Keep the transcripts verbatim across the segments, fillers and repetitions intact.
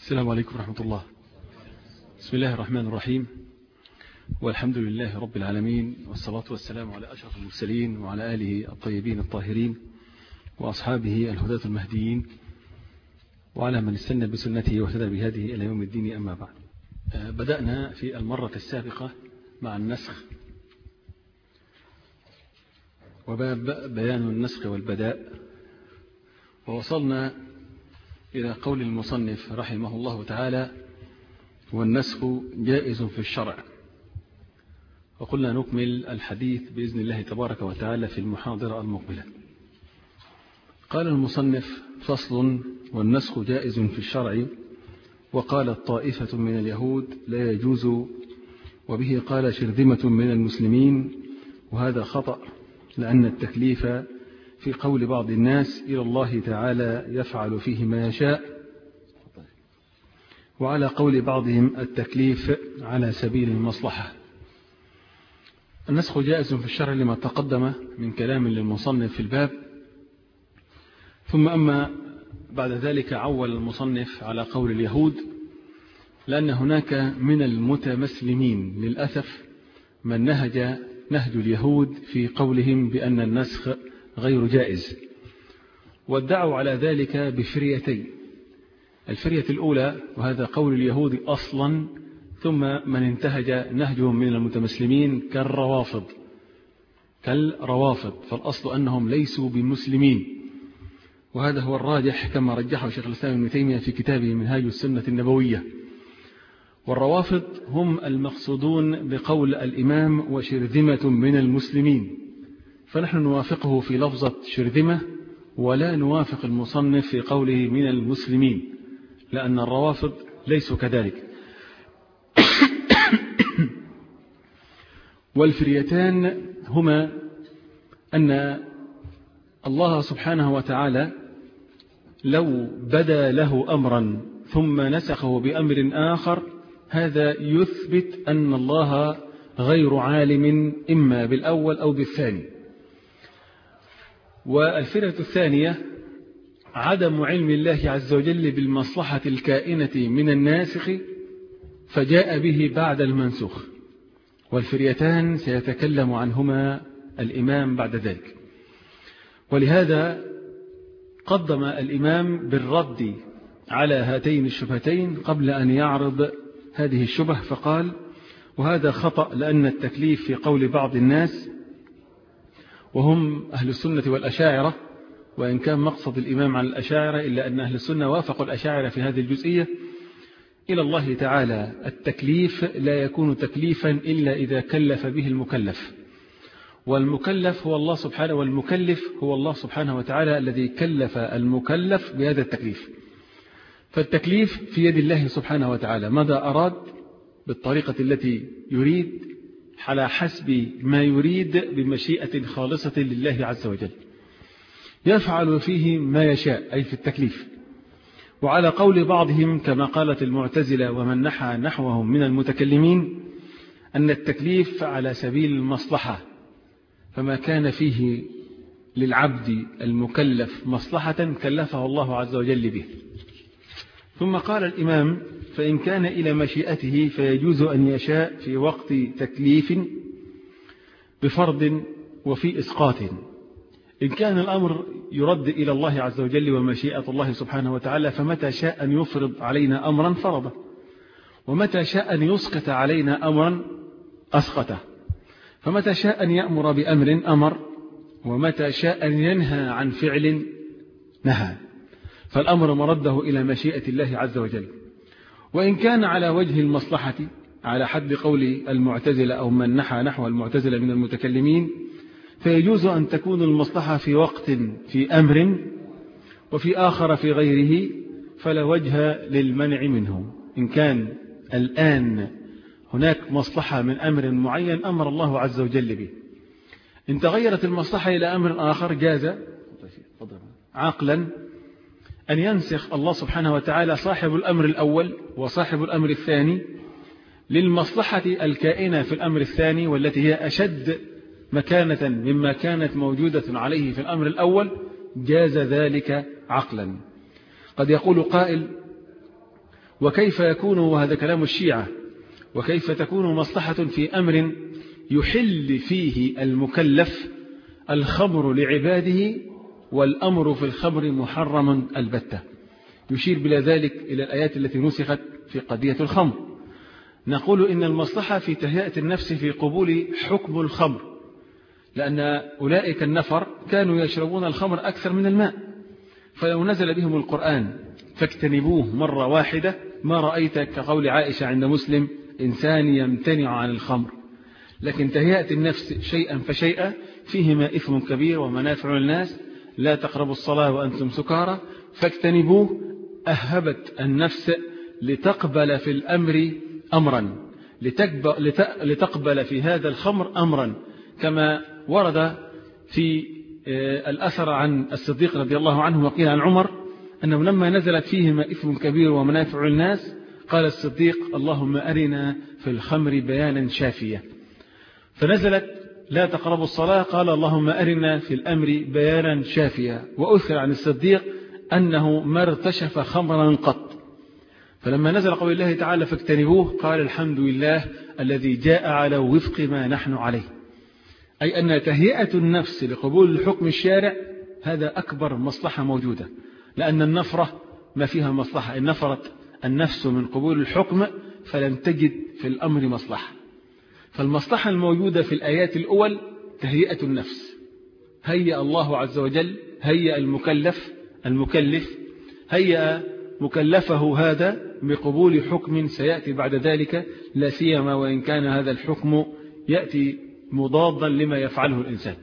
السلام عليكم ورحمة الله. بسم الله الرحمن الرحيم، والحمد لله رب العالمين، والصلاة والسلام على أشرف المرسلين وعلى آله الطيبين الطاهرين وأصحابه الهداة المهديين وعلى من استنى بسنته واهتدى بهذه إلى يوم الدين. أما بعد، بدأنا في المرة السابقة مع النسخ وباب بيان النسخ والبداء، ووصلنا إلى قول المصنف رحمه الله تعالى: والنسخ جائز في الشرع. وقلنا نكمل الحديث بإذن الله تبارك وتعالى في المحاضرة المقبلة. قال المصنف: فصل: والنسخ جائز في الشرع. وقالت طائفة من اليهود لا يجوز، وبه قال شرذمة من المسلمين، وهذا خطأ، لأن التكليف في قول بعض الناس إلى الله تعالى يفعل فيه ما يشاء، وعلى قول بعضهم التكليف على سبيل المصلحة. النسخ جائز في الشرع لما تقدم من كلام للمصنف في الباب. ثم أما بعد ذلك عول المصنف على قول اليهود، لأن هناك من المتمسلمين للأسف من نهج نهج اليهود في قولهم بأن النسخ غير جائز، وادعوا على ذلك بفريتين: الفرية الأولى وهذا قول اليهود أصلا، ثم من انتهج نهجهم من المتمسلمين كالروافض كالروافض فالأصل أنهم ليسوا بمسلمين، وهذا هو الراجح كما رجحه شيخ الإسلام ابن تيمية في كتابه منهاج السنة النبوية. والروافض هم المقصودون بقول الإمام وشرذمة من المسلمين، فنحن نوافقه في لفظة شرذمة ولا نوافق المصنف في قوله من المسلمين، لأن الروافض ليسوا كذلك. والفريتان هما أن الله سبحانه وتعالى لو بدا له أمرا ثم نسخه بأمر آخر، هذا يثبت أن الله غير عالم إما بالأول أو بالثاني. والفرقة الثانية عدم علم الله عز وجل بالمصلحة الكائنة من الناسخ، فجاء به بعد المنسوخ. والفريتان سيتكلم عنهما الإمام بعد ذلك. ولهذا قدم الإمام بالرد على هاتين الشبهتين قبل أن يعرض هذه الشبه، فقال: وهذا خطأ، لأن التكليف في قول بعض الناس وهم أهل السنة والأشاعرة، وإن كان مقصد الإمام عن الأشاعرة إلا أن أهل السنة وافقوا الأشاعرة في هذه الجزئية، إلى الله تعالى التكليف لا يكون تكليفا إلا إذا كلف به المكلف، والمكلف هو الله سبحانه والمكلف هو الله سبحانه وتعالى الذي كلف المكلف بهذا التكليف. فالتكليف في يد الله سبحانه وتعالى، ماذا أراد بالطريقة التي يريد على حسب ما يريد بمشيئة خالصة لله عز وجل، يفعل فيه ما يشاء، أي في التكليف. وعلى قول بعضهم كما قالت المعتزلة ومن نحى نحوهم من المتكلمين أن التكليف على سبيل المصلحة، فما كان فيه للعبد المكلف مصلحة كلفه الله عز وجل به. ثم قال الإمام: فإن كان إلى مشيئته فيجوز أن يشاء في وقت تكليف بفرض وفي إسقاط. إن كان الأمر يرد إلى الله عز وجل ومشيئة الله سبحانه وتعالى، فمتى شاء أن يفرض علينا أمرا فرضه، ومتى شاء أن يسقط علينا أمرا أسقطه، فمتى شاء أن يأمر بأمر أمر، ومتى شاء أن ينهى عن فعل نهى، فالأمر مرده إلى مشيئة الله عز وجل. وإن كان على وجه المصلحة على حد قول المعتزلة أو من نحى نحو المعتزلة من المتكلمين، فيجوز أن تكون المصلحة في وقت في أمر وفي آخر في غيره، فلا وجه للمنع منه. إن كان الآن هناك مصلحة من أمر معين أمر الله عز وجل به، إن تغيرت المصلحة إلى أمر آخر جاز عقلا أن ينسخ الله سبحانه وتعالى صاحب الأمر الأول وصاحب الأمر الثاني للمصلحة الكائنة في الأمر الثاني، والتي هي أشد مكانة مما كانت موجودة عليه في الأمر الأول، جاز ذلك عقلا. قد يقول قائل: وكيف يكون، وهذا كلام الشيعة، وكيف تكون مصلحة في أمر يحل فيه المكلف الخمر لعباده والأمر في الخمر محرم البتة. يشير بلا ذلك إلى الآيات التي نسخت في قضية الخمر. نقول إن المصلحة في تهيئة النفس في قبول حكم الخمر، لأن أولئك النفر كانوا يشربون الخمر أكثر من الماء، فلو نزل بهم القرآن فاجتنبوه مرة واحدة ما رأيت كقول عائشة عند مسلم إنسان يمتنع عن الخمر. لكن تهيئة النفس شيئا فشيئا فيهما إثم كبير ومنافع للناس. لا تقربوا الصلاة وأنتم سكارى فاجتنبوه. أهبت النفس لتقبل في الأمر أمرا، لتقبل في هذا الخمر أمرا، كما ورد في الأثر عن الصديق رضي الله عنه وقيل عن عمر أنه لما نزلت فيهما إثم كبير ومنافع للناس قال الصديق اللهم أرنا في الخمر بيانا شافيا، فنزلت لا تقربوا الصلاة قال اللهم أرنا في الأمر بيانا شافيا. وأثر عن الصديق أنه ما ارتشف خمرا قط. فلما نزل قول الله تعالى فاجتنبوه قال الحمد لله الذي جاء على وفق ما نحن عليه، أي أن تهيئة النفس لقبول الحكم الشارع هذا أكبر مصلحة موجودة، لأن النفرة ما فيها مصلحة. إن نفرت النفس من قبول الحكم فلن تجد في الأمر مصلحة. فالمصلحة الموجودة في الآيات الأول تهيئة النفس. هيأ الله عز وجل، هيأ المكلف المكلف هيأ مكلفه هذا بقبول حكم سيأتي بعد ذلك، لا سيما وإن كان هذا الحكم يأتي مضادا لما يفعله الإنسان.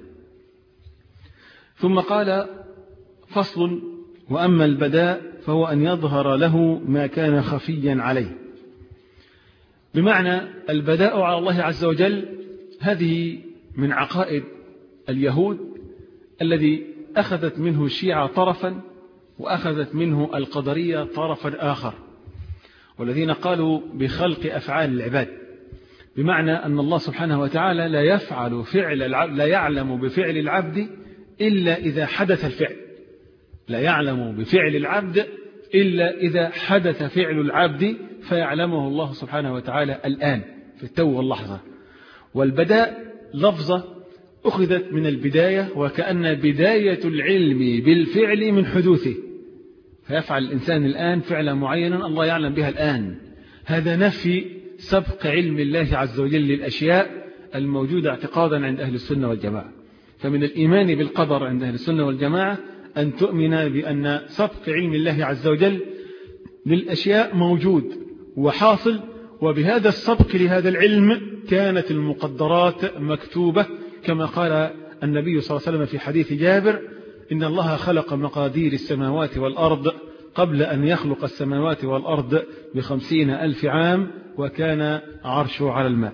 ثم قال فصل: وأما البداء فهو أن يظهر له ما كان خفيا عليه. بمعنى البداء على الله عز وجل هذه من عقائد اليهود الذي أخذت منه الشيعة طرفا وأخذت منه القدرية طرفا آخر، والذين قالوا بخلق أفعال العباد، بمعنى أن الله سبحانه وتعالى لا يفعل فعل العبد، لا يعلم بفعل العبد إلا إذا حدث الفعل، لا يعلم بفعل العبد إلا إذا حدث فعل العبد فيعلمه الله سبحانه وتعالى الآن في التو واللحظة. والبداء لفظة أخذت من البداية، وكأن بداية العلم بالفعل من حدوثه، فيفعل الإنسان الآن فعلا معينا الله يعلم بها الآن. هذا نفي سبق علم الله عز وجل للأشياء الموجودة اعتقادا عند أهل السنة والجماعة. فمن الإيمان بالقدر عند أهل السنة والجماعة أن تؤمن بأن سبق علم الله عز وجل للأشياء موجود وحاصل، وبهذا السبق لهذا العلم كانت المقدرات مكتوبة، كما قال النبي صلى الله عليه وسلم في حديث جابر: إن الله خلق مقادير السماوات والأرض قبل أن يخلق السماوات والأرض بخمسين ألف عام وكان عرشه على الماء.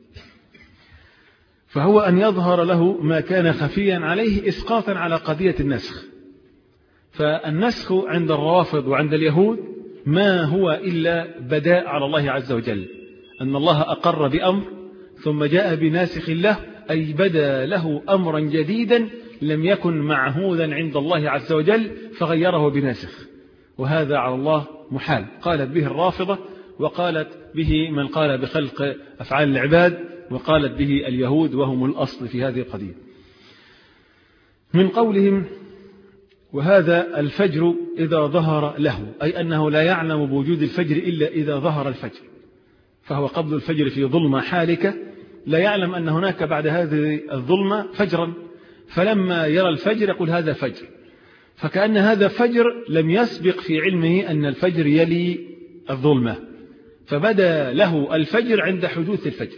فهو أن يظهر له ما كان خفيا عليه إسقاطا على قضية النسخ. فالنسخ عند الرافض وعند اليهود ما هو إلا بداء على الله عز وجل، أن الله أقر بأمر ثم جاء بناسخ له، أي بدا له أمرا جديدا لم يكن معهودا عند الله عز وجل فغيره بناسخ، وهذا على الله محال. قالت به الرافضة، وقالت به من قال بخلق أفعال العباد، وقالت به اليهود وهم الأصل في هذه القضية. من قولهم: وهذا الفجر إذا ظهر له، أي أنه لا يعلم بوجود الفجر إلا إذا ظهر الفجر، فهو قبل الفجر في ظلمة حالكة لا يعلم أن هناك بعد هذه الظلمة فجرا، فلما يرى الفجر يقول هذا فجر، فكأن هذا فجر لم يسبق في علمه أن الفجر يلي الظلمة، فبدا له الفجر عند حدوث الفجر.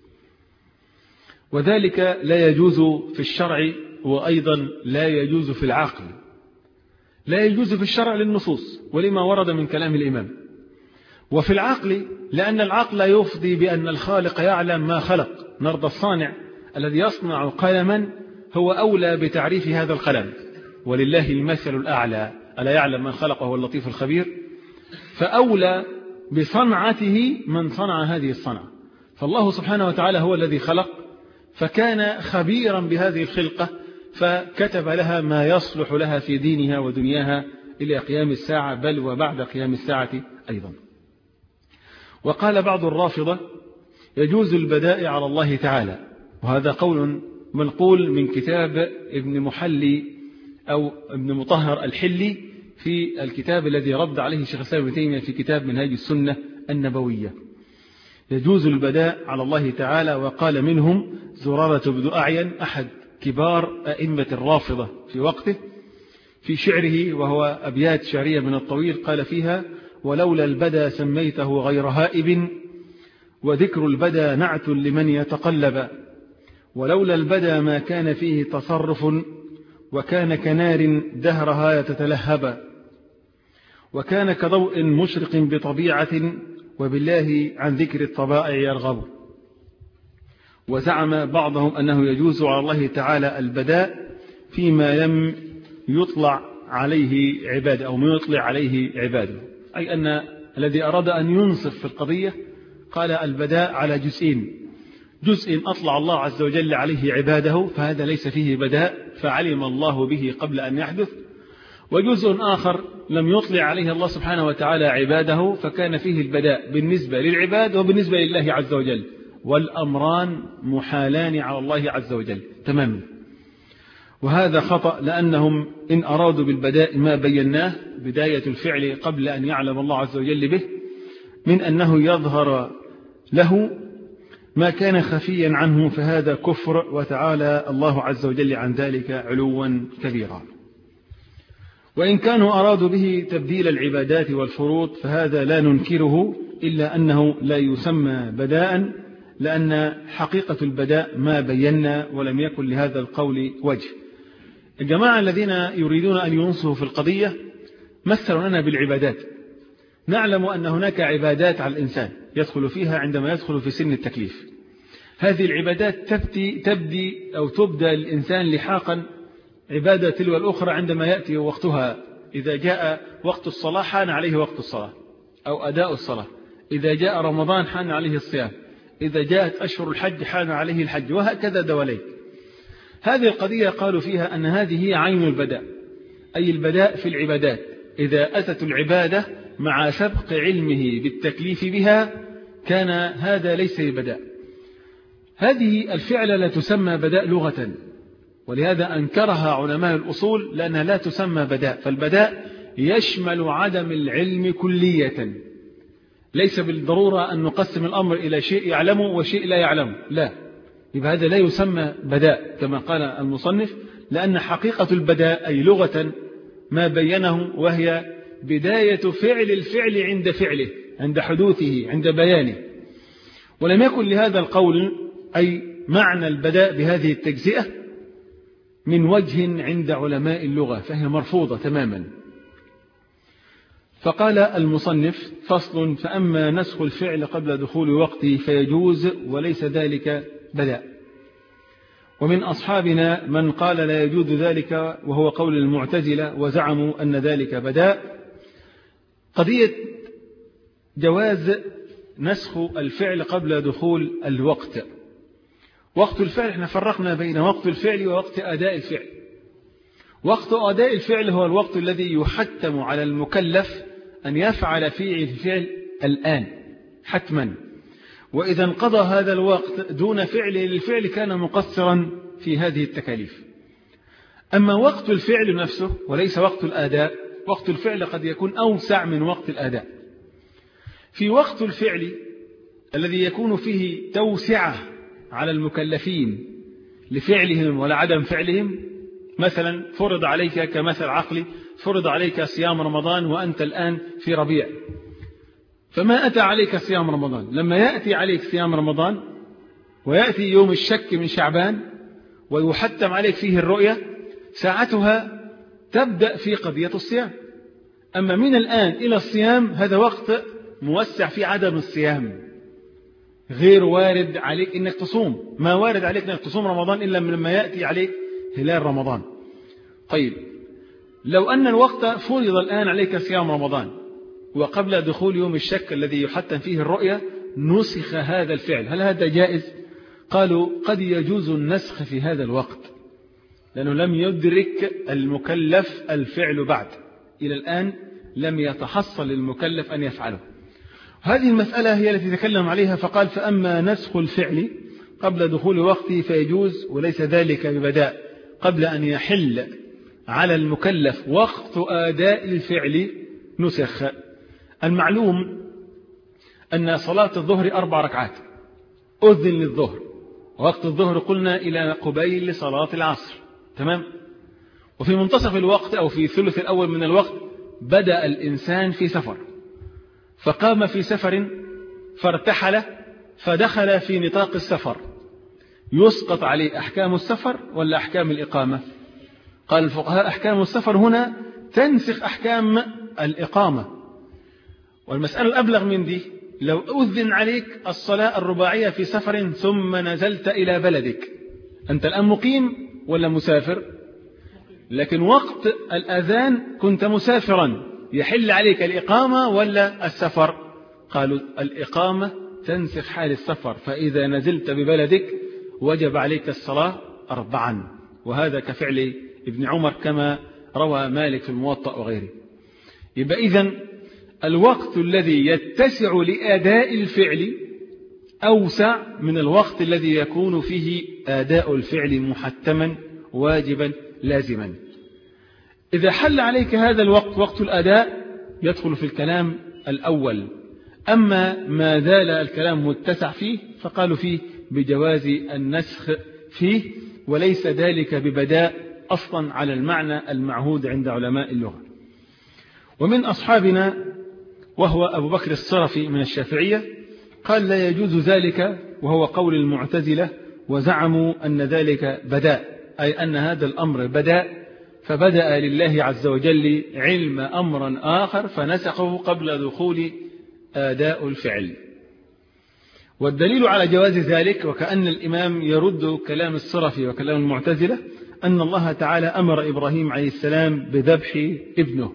وذلك لا يجوز في الشرع، وأيضا لا يجوز في العقل. لا يجوز في الشرع للنصوص ولما ورد من كلام الإمام، وفي العقل لأن العقل يفضي بأن الخالق يعلم ما خلق. نرضى الصانع الذي يصنع قلما هو أولى بتعريف هذا القلم، ولله المثل الأعلى، ألا يعلم من خلق وهو اللطيف الخبير، فأولى بصنعته من صنع هذه الصنعة. فالله سبحانه وتعالى هو الذي خلق، فكان خبيرا بهذه الخلقة فكتب لها ما يصلح لها في دينها ودنياها إلى قيام الساعة، بل وبعد قيام الساعة أيضا. وقال بعض الرافضة يجوز البداء على الله تعالى، وهذا قول منقول من كتاب ابن محلي أو ابن مطهر الحلي في الكتاب الذي رد عليه شيخ الإسلام ابن تيمية في كتاب منهاج السنة النبوية. يجوز البداء على الله تعالى. وقال منهم زرارة بن أعين أحد كبار أئمة الرافضة في وقته في شعره، وهو أبيات شعرية من الطويل، قال فيها: ولولا البدا سميته غير هائب، وذكر البدا نعت لمن يتقلب، ولولا البدا ما كان فيه تصرف، وكان كنار دهرها يتتلهب، وكان كضوء مشرق بطبيعة، وبالله عن ذكر الطبائع يرغب. وزعم بعضهم أنه يجوز على الله تعالى البداء فيما لم يطلع عليه عباده أو ما يطلع عليه عباده، أي أن الذي أراد أن ينصف في القضية قال البداء على جزئين: جزء أطلع الله عز وجل عليه عباده فهذا ليس فيه بداء فعلم الله به قبل أن يحدث، وجزء آخر لم يطلع عليه الله سبحانه وتعالى عباده فكان فيه البداء بالنسبة للعباد وبالنسبة لله عز وجل، والأمران محالان على الله عز وجل تماما. وهذا خطأ، لأنهم إن أرادوا بالبداء ما بيناه بداية الفعل قبل أن يعلم الله عز وجل به، من أنه يظهر له ما كان خفيا عنه، فهذا كفر، وتعالى الله عز وجل عن ذلك علوا كبيرا. وإن كانوا أرادوا به تبديل العبادات والفروض فهذا لا ننكره، إلا أنه لا يسمى بداء، لأن حقيقة البداء ما بينا ولم يكن لهذا القول وجه. الجماعة الذين يريدون أن ينصفوا في القضية مثلوا لنا بالعبادات. نعلم أن هناك عبادات على الإنسان يدخل فيها عندما يدخل في سن التكليف. هذه العبادات تبدي, تبدي أو تبدأ الإنسان لحاقا عبادة تلو الأخرى عندما يأتي وقتها. إذا جاء وقت الصلاة حان عليه وقت الصلاة أو أداء الصلاة، إذا جاء رمضان حان عليه الصيام، إذا جاءت أشهر الحج حان عليه الحج، وهكذا دواليك. هذه القضية قالوا فيها أن هذه هي عين البداء، أي البداء في العبادات. إذا أتت العبادة مع سبق علمه بالتكليف بها كان هذا ليس بداء. هذه الفعلة لا تسمى بداء لغة، ولهذا أنكرها علماء الأصول لأنها لا تسمى بداء. فالبداء يشمل عدم العلم كلية، ليس بالضرورة أن نقسم الأمر إلى شيء يعلمه وشيء لا يعلمه، لا، يبقى هذا لا يسمى بداء كما قال المصنف، لأن حقيقة البداء أي لغة ما بينه، وهي بداية فعل الفعل عند فعله، عند حدوثه، عند بيانه. ولم يكن لهذا القول أي معنى البداء بهذه التجزئة من وجه عند علماء اللغة، فهي مرفوضة تماما. فقال المصنف: فصل: فأما نسخ الفعل قبل دخول وقته فيجوز وليس ذلك بداء. ومن أصحابنا من قال لا يجوز ذلك، وهو قول المعتزلة، وزعموا أن ذلك بداء. قضية جواز نسخ الفعل قبل دخول الوقت. وقت الفعل احنا فرقنا بين وقت الفعل ووقت أداء الفعل. وقت أداء الفعل هو الوقت الذي يحتم على المكلف أن يفعل فيه الفعل الآن حتما، وإذا انقضى هذا الوقت دون فعله للفعل كان مقصرا في هذه التكاليف. أما وقت الفعل نفسه وليس وقت الأداء، وقت الفعل قد يكون أوسع من وقت الأداء. في وقت الفعل الذي يكون فيه توسعة على المكلفين لفعلهم ولا عدم فعلهم، مثلا فرض عليك كمثل عقلي، فرض عليك صيام رمضان وأنت الآن في ربيع، فما أتى عليك صيام رمضان. لما يأتي عليك صيام رمضان ويأتي يوم الشك من شعبان ويحتم عليك فيه الرؤية، ساعتها تبدأ في قضية الصيام. أما من الآن إلى الصيام هذا وقت موسع في عدم الصيام، غير وارد عليك إنك تصوم، ما وارد عليك إنك تصوم رمضان إلا لما يأتي عليك هلال رمضان. طيب، لو أن الوقت فرض الآن عليك صيام رمضان وقبل دخول يوم الشك الذي يحتم فيه الرؤية نسخ هذا الفعل، هل هذا جائز؟ قالوا قد يجوز النسخ في هذا الوقت، لأنه لم يدرك المكلف الفعل بعد، إلى الآن لم يتحصل المكلف أن يفعله. هذه المسألة هي التي تكلم عليها فقال فأما نسخ الفعل قبل دخول وقته فيجوز وليس ذلك ببداء قبل أن يحل على المكلف وقت أداء الفعل نسخ. المعلوم أن صلاة الظهر أربع ركعات، أذن للظهر، وقت الظهر قلنا إلى قبيل صلاة العصر، تمام؟ وفي منتصف الوقت أو في الثلث الأول من الوقت بدأ الإنسان في سفر، فقام في سفر فارتحل فدخل في نطاق السفر، يسقط عليه أحكام السفر ولا أحكام الإقامة؟ قال الفقهاء أحكام السفر هنا تنسخ أحكام الإقامة. والمسألة الأبلغ من دي، لو أذن عليك الصلاة الرباعية في سفر ثم نزلت إلى بلدك، أنت الآن مقيم ولا مسافر؟ لكن وقت الأذان كنت مسافرا، يحل عليك الإقامة ولا السفر؟ قالوا الإقامة تنسخ حال السفر، فإذا نزلت ببلدك وجب عليك الصلاة أربعا، وهذا كفعل ابن عمر كما روى مالك في الموطأ وغيره. يبقى إذن الوقت الذي يتسع لأداء الفعل أوسع من الوقت الذي يكون فيه أداء الفعل محتما واجبا لازما. إذا حل عليك هذا الوقت وقت الأداء يدخل في الكلام الأول. أما ما زال الكلام متسع فيه فقالوا فيه بجواز النسخ فيه، وليس ذلك ببداء أصلا على المعنى المعهود عند علماء اللغة. ومن أصحابنا وهو أبو بكر الصرفي من الشافعية قال لا يجوز ذلك، وهو قول المعتزلة، وزعموا أن ذلك بداء، أي أن هذا الأمر بداء، فبدأ لله عز وجل علم أمرا آخر فنسخه قبل دخول آداء الفعل. والدليل على جواز ذلك، وكأن الإمام يرد كلام الصرفي وكلام المعتزلة، أن الله تعالى أمر إبراهيم عليه السلام بذبح ابنه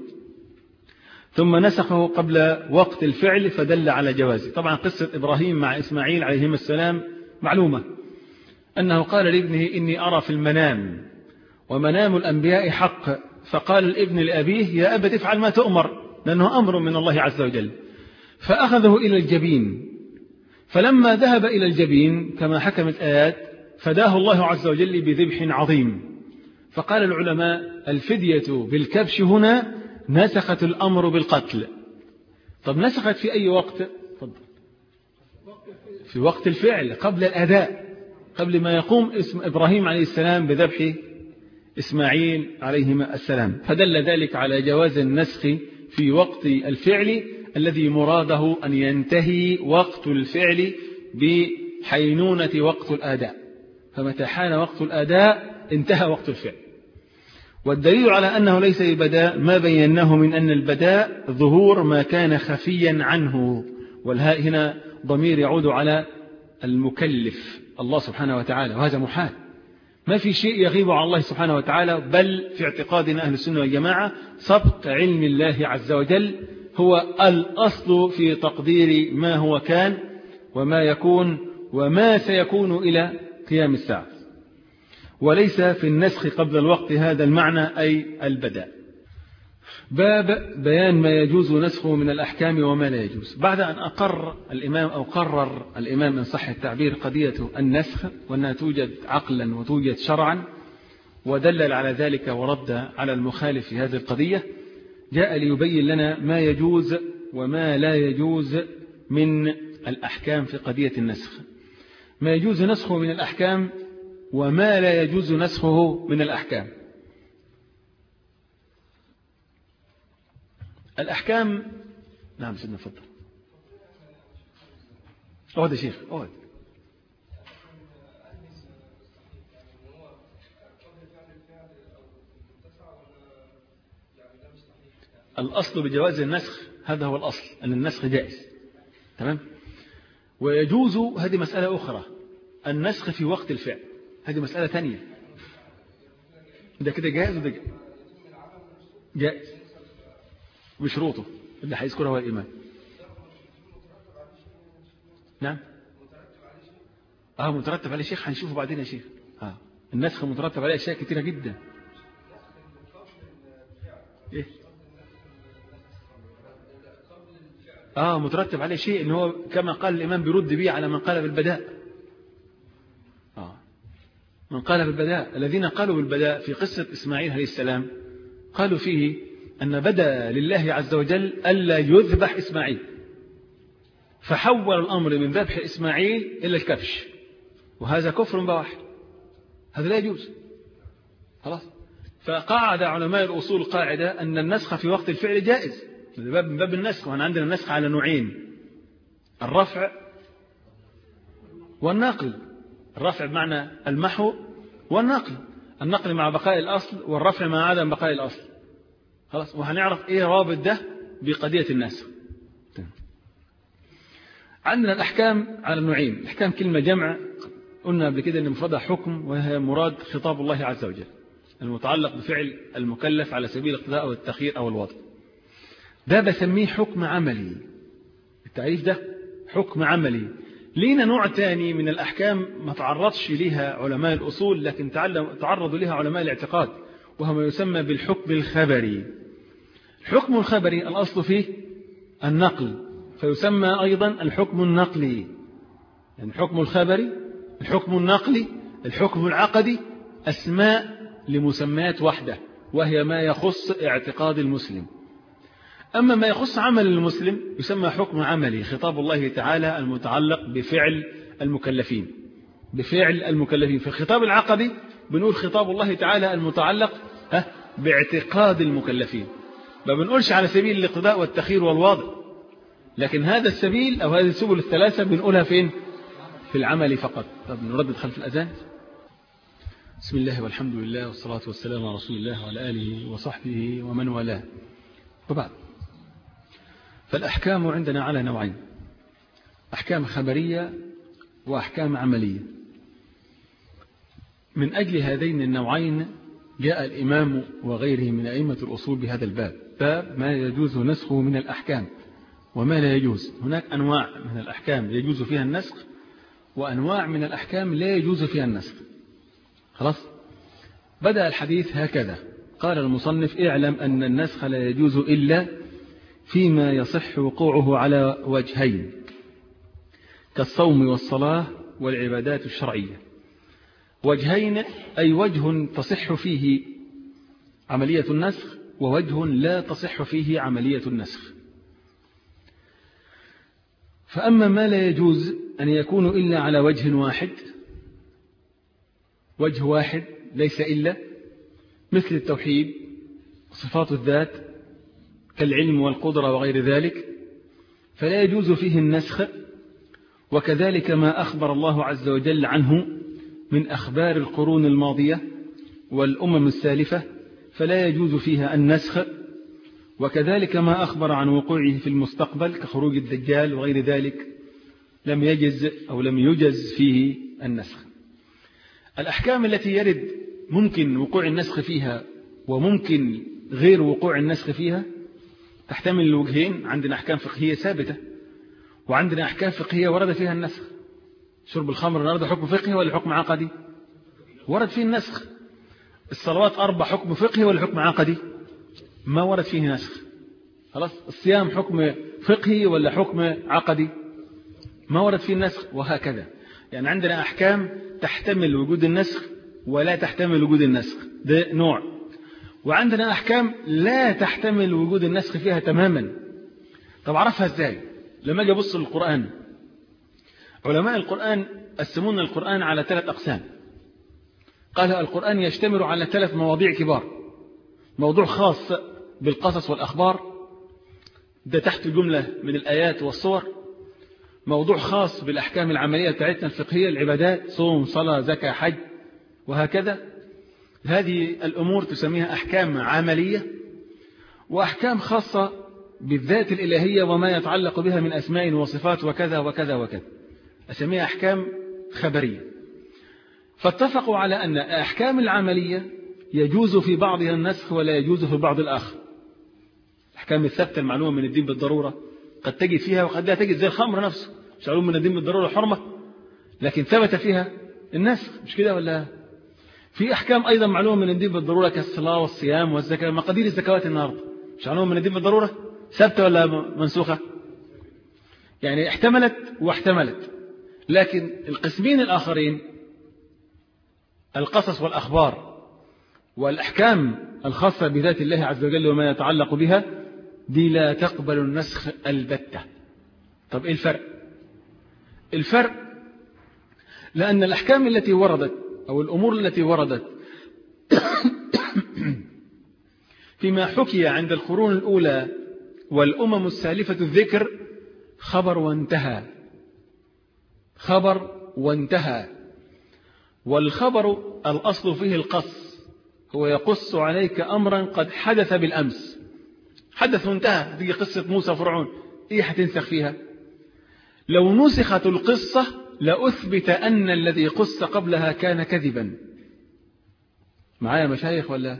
ثم نسخه قبل وقت الفعل فدل على جوازه. طبعا قصة إبراهيم مع إسماعيل عليهما السلام معلومة، أنه قال لابنه إني أرى في المنام ومنام الأنبياء حق، فقال الابن لأبيه يا أبت افعل ما تؤمر، لأنه أمر من الله عز وجل، فأخذه إلى الجبين، فلما ذهب إلى الجبين كما حكمت آيات فداه الله عز وجل بذبح عظيم. فقال العلماء الفدية بالكبش هنا نسخت الأمر بالقتل. طب نسخت في أي وقت؟ في وقت الفعل قبل الأداء، قبل ما يقوم اسم إبراهيم عليه السلام بذبح إسماعيل عليهما السلام، فدل ذلك على جواز النسخ في وقت الفعل الذي مراده أن ينتهي وقت الفعل بحينونة وقت الأداء، فمتى حان وقت الأداء انتهى وقت الفعل. والدليل على أنه ليس ببداء ما بيناه من أن البداء ظهور ما كان خفيا عنه، والهاء هنا ضمير يعود على المكلف الله سبحانه وتعالى، وهذا محال، ما في شيء يغيب عن الله سبحانه وتعالى، بل في اعتقادنا أهل السنة والجماعة سبق علم الله عز وجل هو الأصل في تقدير ما هو كان وما يكون وما سيكون إلى قيام الساعة، وليس في النسخ قبل الوقت هذا المعنى أي البداء. باب بيان ما يجوز نسخه من الأحكام وما لا يجوز. بعد أن أقر الإمام أو قرر الإمام إن صح التعبير قضية النسخ وأنها توجد عقلا وتوجد شرعا، ودلل على ذلك ورد على المخالف في هذه القضية، جاء ليبين لنا ما يجوز وما لا يجوز من الأحكام في قضية النسخ. ما يجوز نسخه من الأحكام وما لا يجوز نسخه من الأحكام. الأحكام، نعم سيدنا فضل. أوه يا شيخ أوه. الأصل بجواز النسخ، هذا هو الأصل أن النسخ جائز، تمام. ويجوز، هذه مسألة أخرى، النسخ في وقت الفعل هذه مسألة ثانية، ده كده جائز وده جائز بشروطه اللي هيذكرها هو الإمام. نعم اه مترتب عليه شيخ، هنشوفه بعدين يا شيخ. اه النسخ مترتب عليه أشياء كثيرة جدا. إيه؟ آه مترتب عليه شيء، إن هو كما قال الإمام بيرد به على من قال بالبداء. آه من قال بالبداء، الذين قالوا بالبداء في قصة إسماعيل عليه السلام قالوا فيه أن بدا لله عز وجل ألا يذبح إسماعيل، فحول الأمر من ذبح إسماعيل إلى الكبش، وهذا كفر بواح، هذا لا يجوز. خلاص. فقاعد علماء الأصول قاعدة أن النسخ في وقت الفعل جائز، من باب, باب النسخ. وأن عندنا النسخ على نوعين: الرفع والنقل. الرفع بمعنى المحو، والنقل النقل مع بقاء الأصل، والرفع مع عدم بقاء الأصل. خلاص. وهنعرف إيه رابط ده بقضية النسخ. عندنا الأحكام على النوعين. الأحكام كلمة جمع، قلنا قبل كده أن مفردها حكم، وهي مراد خطاب الله عز وجل المتعلق بفعل المكلف على سبيل الاقتضاء أو التخيير أو الوضع. ده بسميه حكم عملي. التعريف ده حكم عملي. لينا نوع تاني من الأحكام ما تعرضش لها علماء الأصول، لكن تعرضوا لها علماء الاعتقاد، وهو ما يسمى بالحكم الخبري. الحكم الخبري الأصل فيه النقل، فيسمى أيضا الحكم النقلي. يعني الحكم الخبري، الحكم النقلي، الحكم العقدي، أسماء لمسميات واحدة، وهي ما يخص اعتقاد المسلم. أما ما يخص عمل المسلم يسمى حكم عملي، خطاب الله تعالى المتعلق بفعل المكلفين بفعل المكلفين في الخطاب العقدي بنقول خطاب الله تعالى المتعلق باعتقاد المكلفين. ما بنقولش على سبيل الاقتضاء والتخيير والوضع، لكن هذا السبيل أو هذه السبل الثلاثة بنقولها فين؟ في العمل فقط. طب نردد خلف الأذان. بسم الله والحمد لله والصلاة والسلام على رسول الله وعلى آله وصحبه ومن والاه، وبعد. فالأحكام عندنا على نوعين: أحكام خبرية وأحكام عملية. من أجل هذين النوعين جاء الإمام وغيره من أئمة الأصول بهذا الباب، باب ما يجوز نسخه من الأحكام وما لا يجوز. هناك أنواع من الأحكام يجوز فيها النسخ، وأنواع من الأحكام لا يجوز فيها النسخ. خلاص. بدأ الحديث هكذا: قال المصنف: اعلم أن النسخ لا يجوز إلا فيما يصح وقوعه على وجهين، كالصوم والصلاة والعبادات الشرعية. وجهين أي وجه تصح فيه عملية النسخ، ووجه لا تصح فيه عملية النسخ. فأما ما لا يجوز أن يكون إلا على وجه واحد، وجه واحد ليس إلا، مثل التوحيد، صفات الذات كالعلم والقدرة وغير ذلك، فلا يجوز فيه النسخ. وكذلك ما أخبر الله عز وجل عنه من أخبار القرون الماضية والأمم السالفة، فلا يجوز فيها النسخ. وكذلك ما أخبر عن وقوعه في المستقبل كخروج الدجال وغير ذلك، لم يجز أو لم يجز فيه النسخ. الأحكام التي يرد ممكن وقوع النسخ فيها وممكن غير وقوع النسخ فيها تحتمل الوجهين. عندنا أحكام فقهية ثابتة، وعندنا أحكام فقهية ورد فيها النسخ. شرب الخمر النهارده حكم فقهي ولا حكم عقدي؟ ورد فيه النسخ. الصلوات أربع حكم فقهي ولا حكم عقدي؟ ما ورد فيه نسخ. خلاص. الصيام حكم فقهي ولا حكم عقدي؟ ما ورد فيه النسخ. وهكذا. يعني عندنا أحكام تحتمل وجود النسخ ولا تحتمل وجود النسخ، ده نوع. وعندنا أحكام لا تحتمل وجود النسخ فيها تماما. طب أعرفها إزاي؟ لما أجي أبص للقرآن، علماء القرآن قسمون القرآن على ثلاث أقسام. قال القرآن يشتمل على ثلاث مواضيع كبار: موضوع خاص بالقصص والأخبار، ده تحت جملة من الآيات والصور. موضوع خاص بالأحكام العملية بتاعتنا الفقهية، العبادات، صوم، صلاة، زكاة، حج، وهكذا. هذه الأمور تسميها أحكام عملية. وأحكام خاصة بالذات الإلهية وما يتعلق بها من أسماء وصفات وكذا وكذا وكذا، أسميها أحكام خبرية. فاتفقوا على أن أحكام العملية يجوز في بعضها النسخ ولا يجوز في بعض الآخر. الأحكام الثابتة المعلومة من الدين بالضرورة قد تجد فيها وقد لا تجد، زي الخمر نفسه مش معلوم من الدين بالضرورة حرمة، لكن ثبت فيها النسخ، مش كده ولا؟ في أحكام أيضا معلومة من الدين بالضرورة كالصلاة والصيام والزكاة. مقادير الزكوات النهاردة مش معلومة من الدين بالضرورة، ثابتة ولا منسوخة؟ يعني احتملت واحتملت. لكن القسمين الآخرين القصص والأخبار والأحكام الخاصة بذات الله عز وجل وما يتعلق بها دي لا تقبل النسخ البتة. طب إيه الفرق؟ الفرق لأن الأحكام التي وردت أو الأمور التي وردت فيما حكي عند القرون الأولى والأمم السالفة الذكر خبر وانتهى، خبر وانتهى. والخبر الأصل فيه القص، هو يقص عليك أمرا قد حدث بالأمس، حدث وانتهى. تيجي قصة موسى فرعون إيه هتنسخ فيها؟ لو نسخت القصة لأثبت أن الذي قص قبلها كان كذبا. معايا مشايخ ولا؟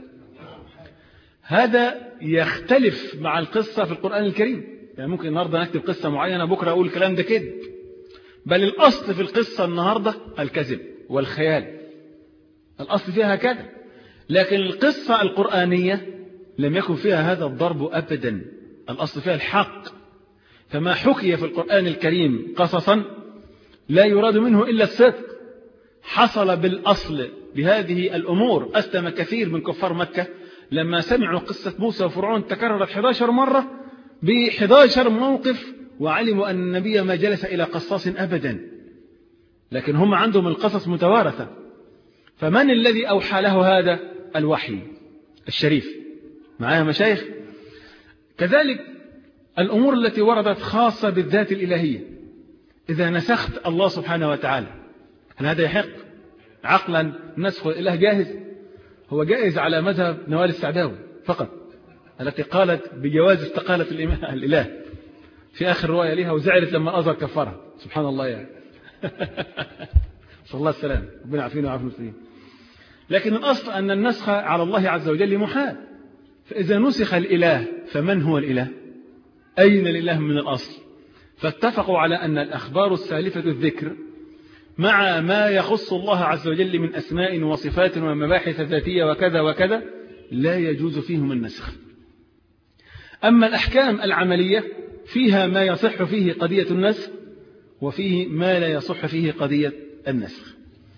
هذا يختلف مع القصة في القرآن الكريم. يعني ممكن النهاردة نكتب قصة معينة بكرة أقول الكلام ده كذب، بل الأصل في القصة النهاردة الكذب والخيال، الأصل فيها كذا. لكن القصة القرآنية لم يكن فيها هذا الضرب أبدا، الأصل فيها الحق. فما حكي في القرآن الكريم قصصا لا يراد منه إلا الصدق. حصل بالأصل بهذه الأمور. أسلم كثير من كفار مكة لما سمعوا قصة موسى وفرعون تكررت إحدى عشرة مرة بإحدى عشرة موقف، وعلموا أن النبي ما جلس إلى قصاص أبدا. لكن هم عندهم القصص متوارثة. فمن الذي أوحى له هذا؟ الوحي الشريف. معايا مشايخ؟ كذلك الأمور التي وردت خاصة بالذات الإلهية، إذا نسخت الله سبحانه وتعالى هل هذا يحق؟ عقلا نسخ الإله جاهز؟ هو جائز على مذهب نوال السعداوي فقط التي قالت بجواز استقالة الإله في آخر رواية لها، وزعلت لما أظهر كفرها. سبحان الله يعني. صلى الله السلام، ربنا عافينا وعافي المسلمين. لكن الأصل أن النسخ على الله عز وجل محال. فإذا نسخ الإله فمن هو الإله؟ أين الإله من الأصل؟ فاتفقوا على أن الأخبار السالفة الذكر مع ما يخص الله عز وجل من أسماء وصفات ومباحث ذاتية وكذا وكذا لا يجوز فيهم النسخ. أما الأحكام العملية فيها ما يصح فيه قضية النسخ وفيه ما لا يصح فيه قضية النسخ.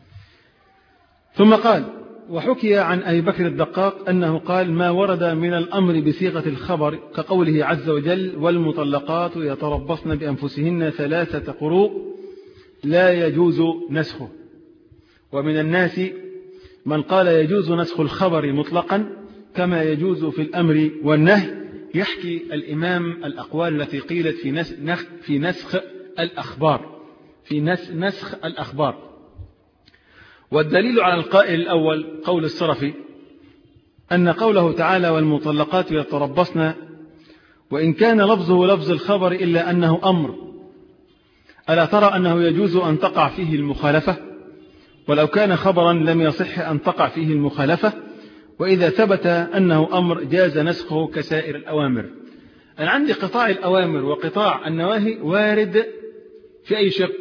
ثم قال: وحكي عن أبي بكر الدقاق أنه قال: ما ورد من الأمر بصيغة الخبر كقوله عز وجل: والمطلقات يتربصن بأنفسهن ثلاثة قروء لا يجوز نسخه. ومن الناس من قال يجوز نسخ الخبر مطلقا كما يجوز في الأمر والنهي. يحكي الإمام الأقوال التي قيلت في نسخ, في نسخ الأخبار في نسخ الأخبار. والدليل على القائل الأول قول الصرفي أن قوله تعالى: والمطلقات يتربصن، وإن كان لفظه لفظ الخبر إلا أنه أمر، ألا ترى أنه يجوز أن تقع فيه المخالفة؟ ولو كان خبرا لم يصح أن تقع فيه المخالفة، وإذا ثبت أنه أمر جاز نسخه كسائر الأوامر. أنا عندي قطاع الأوامر وقطاع النواهي وارد في أي شق؟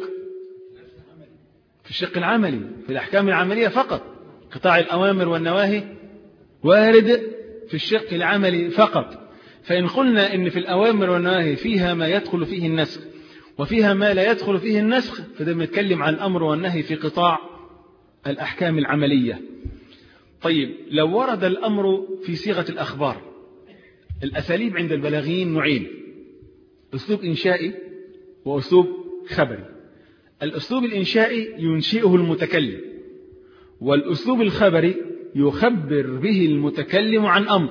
في الشق العملي، في الأحكام العملية فقط. قطاع الأوامر والنواهي وارد في الشق العملي فقط. فإن قلنا إن في الأوامر والنواهي فيها ما يدخل فيه النسخ وفيها ما لا يدخل فيه النسخ، فده بنتكلم عن الأمر والنهي في قطاع الأحكام العملية. طيب، لو ورد الأمر في صيغة الأخبار، الأساليب عند البلاغيين نوعين: أسلوب إنشائي وأسلوب خبري. الأسلوب الإنشائي ينشئه المتكلم، والأسلوب الخبري يخبر به المتكلم عن أمر.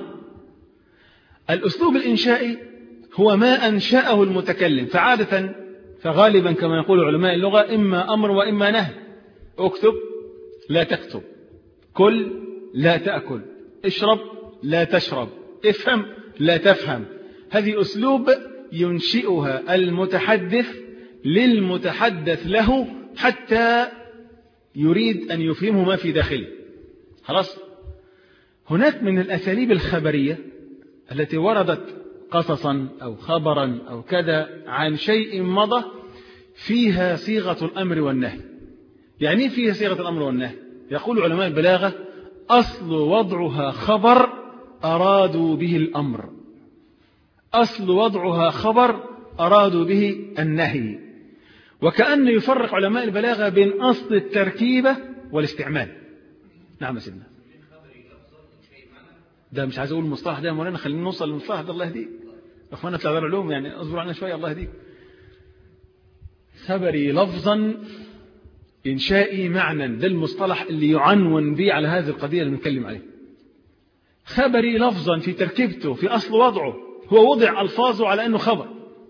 الأسلوب الإنشائي هو ما أنشأه المتكلم، فعادة فغالبا كما يقول علماء اللغة إما أمر وإما نهي. اكتب لا تكتب، كل لا تأكل، اشرب لا تشرب، افهم لا تفهم. هذه أسلوب ينشئها المتحدث للمتحدث له حتى يريد أن يفهمه ما في داخله. خلاص. هناك من الأساليب الخبرية التي وردت قصصا أو خبرا أو كذا عن شيء مضى فيها صيغة الأمر والنهي. يعني فيها صيغة الأمر والنهي؟ يقول علماء البلاغة: أصل وضعها خبر أرادوا به الأمر. أصل وضعها خبر أرادوا به النهي. وكأن يفرق علماء البلاغة بين أصل التركيبة والاستعمال. نعم سيدنا، ده مش عايز أقول المصطلح ده يا مولانا، خلينا نوصل للمصطلح ده الله يهديك. أخوانا بتاع دار العلوم يعني اصبروا علينا شوية الله يهديك. خبري لفظا إنشائي معنى، ده المصطلح اللي يعنون به على هذه القضية اللي بنتكلم عليها. خبري لفظا في تركيبته في أصل وضعه، هو وضع ألفاظه على أنه خبر.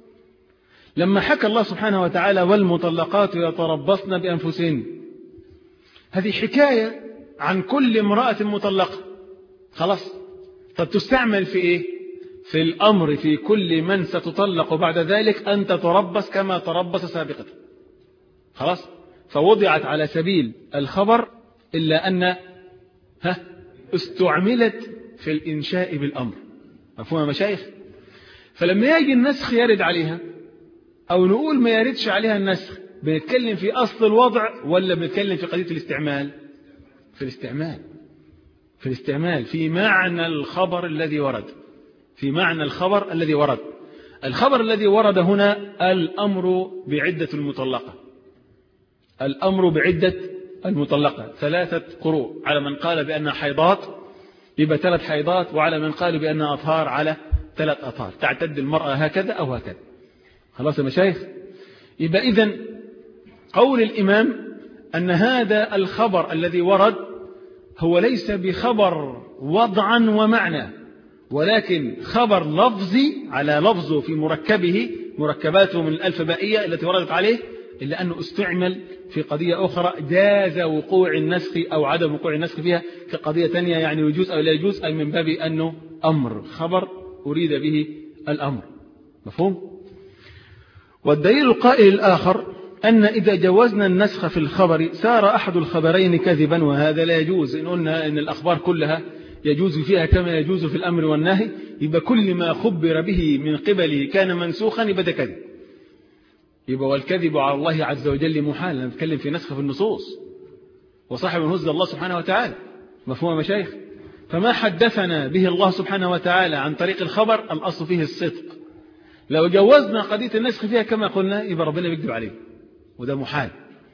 لما حكى الله سبحانه وتعالى والمطلقات يتربصن بأنفسهن، هذه حكاية عن كل امرأة مطلقة خلاص. طب تستعمل في إيه؟ في الأمر في كل من ستطلق بعد ذلك أن تتربص كما تربص سابقا خلاص. فوضعت على سبيل الخبر إلا أن ها استعملت في الإنشاء بالأمر. مفهوم يا مشايخ؟ فلما يجي النسخ يرد عليها أو نقول ما يردش عليها النسخ، بنتكلم في أصل الوضع ولا بنتكلم في قضية الاستعمال؟ في الاستعمال في الاستعمال في معنى الخبر الذي ورد في معنى الخبر الذي ورد الخبر الذي ورد هنا الأمر بعدة المطلقة الأمر بعدة المطلقة ثلاثة قروء، على من قال بأنها حيضات يبقى ثلاث حيضات، وعلى من قالوا بأنها أطهار على ثلاث أطهار، تعتد المرأة هكذا أو هكذا. خلاص يا مشايخ؟ يبقى إذن قول الإمام أن هذا الخبر الذي ورد هو ليس بخبر وضعا ومعنى، ولكن خبر لفظي على لفظه في مركبه مركباته من الألفبائية التي وردت عليه، إلا أنه استعمل في قضية أخرى جاز وقوع النسخ أو عدم وقوع النسخ فيها كقضية تانية، يعني يجوز أو لا يجوز، أي من باب أنه أمر خبر أريد به الأمر. مفهوم؟ والدليل القائل الآخر أن إذا جوزنا النسخ في الخبر سار أحد الخبرين كذبا، وهذا لا يجوز. إن قلنا أن الأخبار كلها يجوز فيها كما يجوز في الأمر والنهي، يبقى كل ما خبر به من قبله كان منسوخا يبقى ده كذب. يبقى والكذب على الله عز وجل محال. أنا نتكلم في نسخ في النصوص، وصاحب الهزة الله سبحانه وتعالى. مفهوم يا مشايخ؟ فما حدثنا به الله سبحانه وتعالى عن طريق الخبر الأصل فيه الصدق. لو جوزنا قضية النسخ فيها كما قلنا يبقى ربنا بيكذب عليه، وده محال.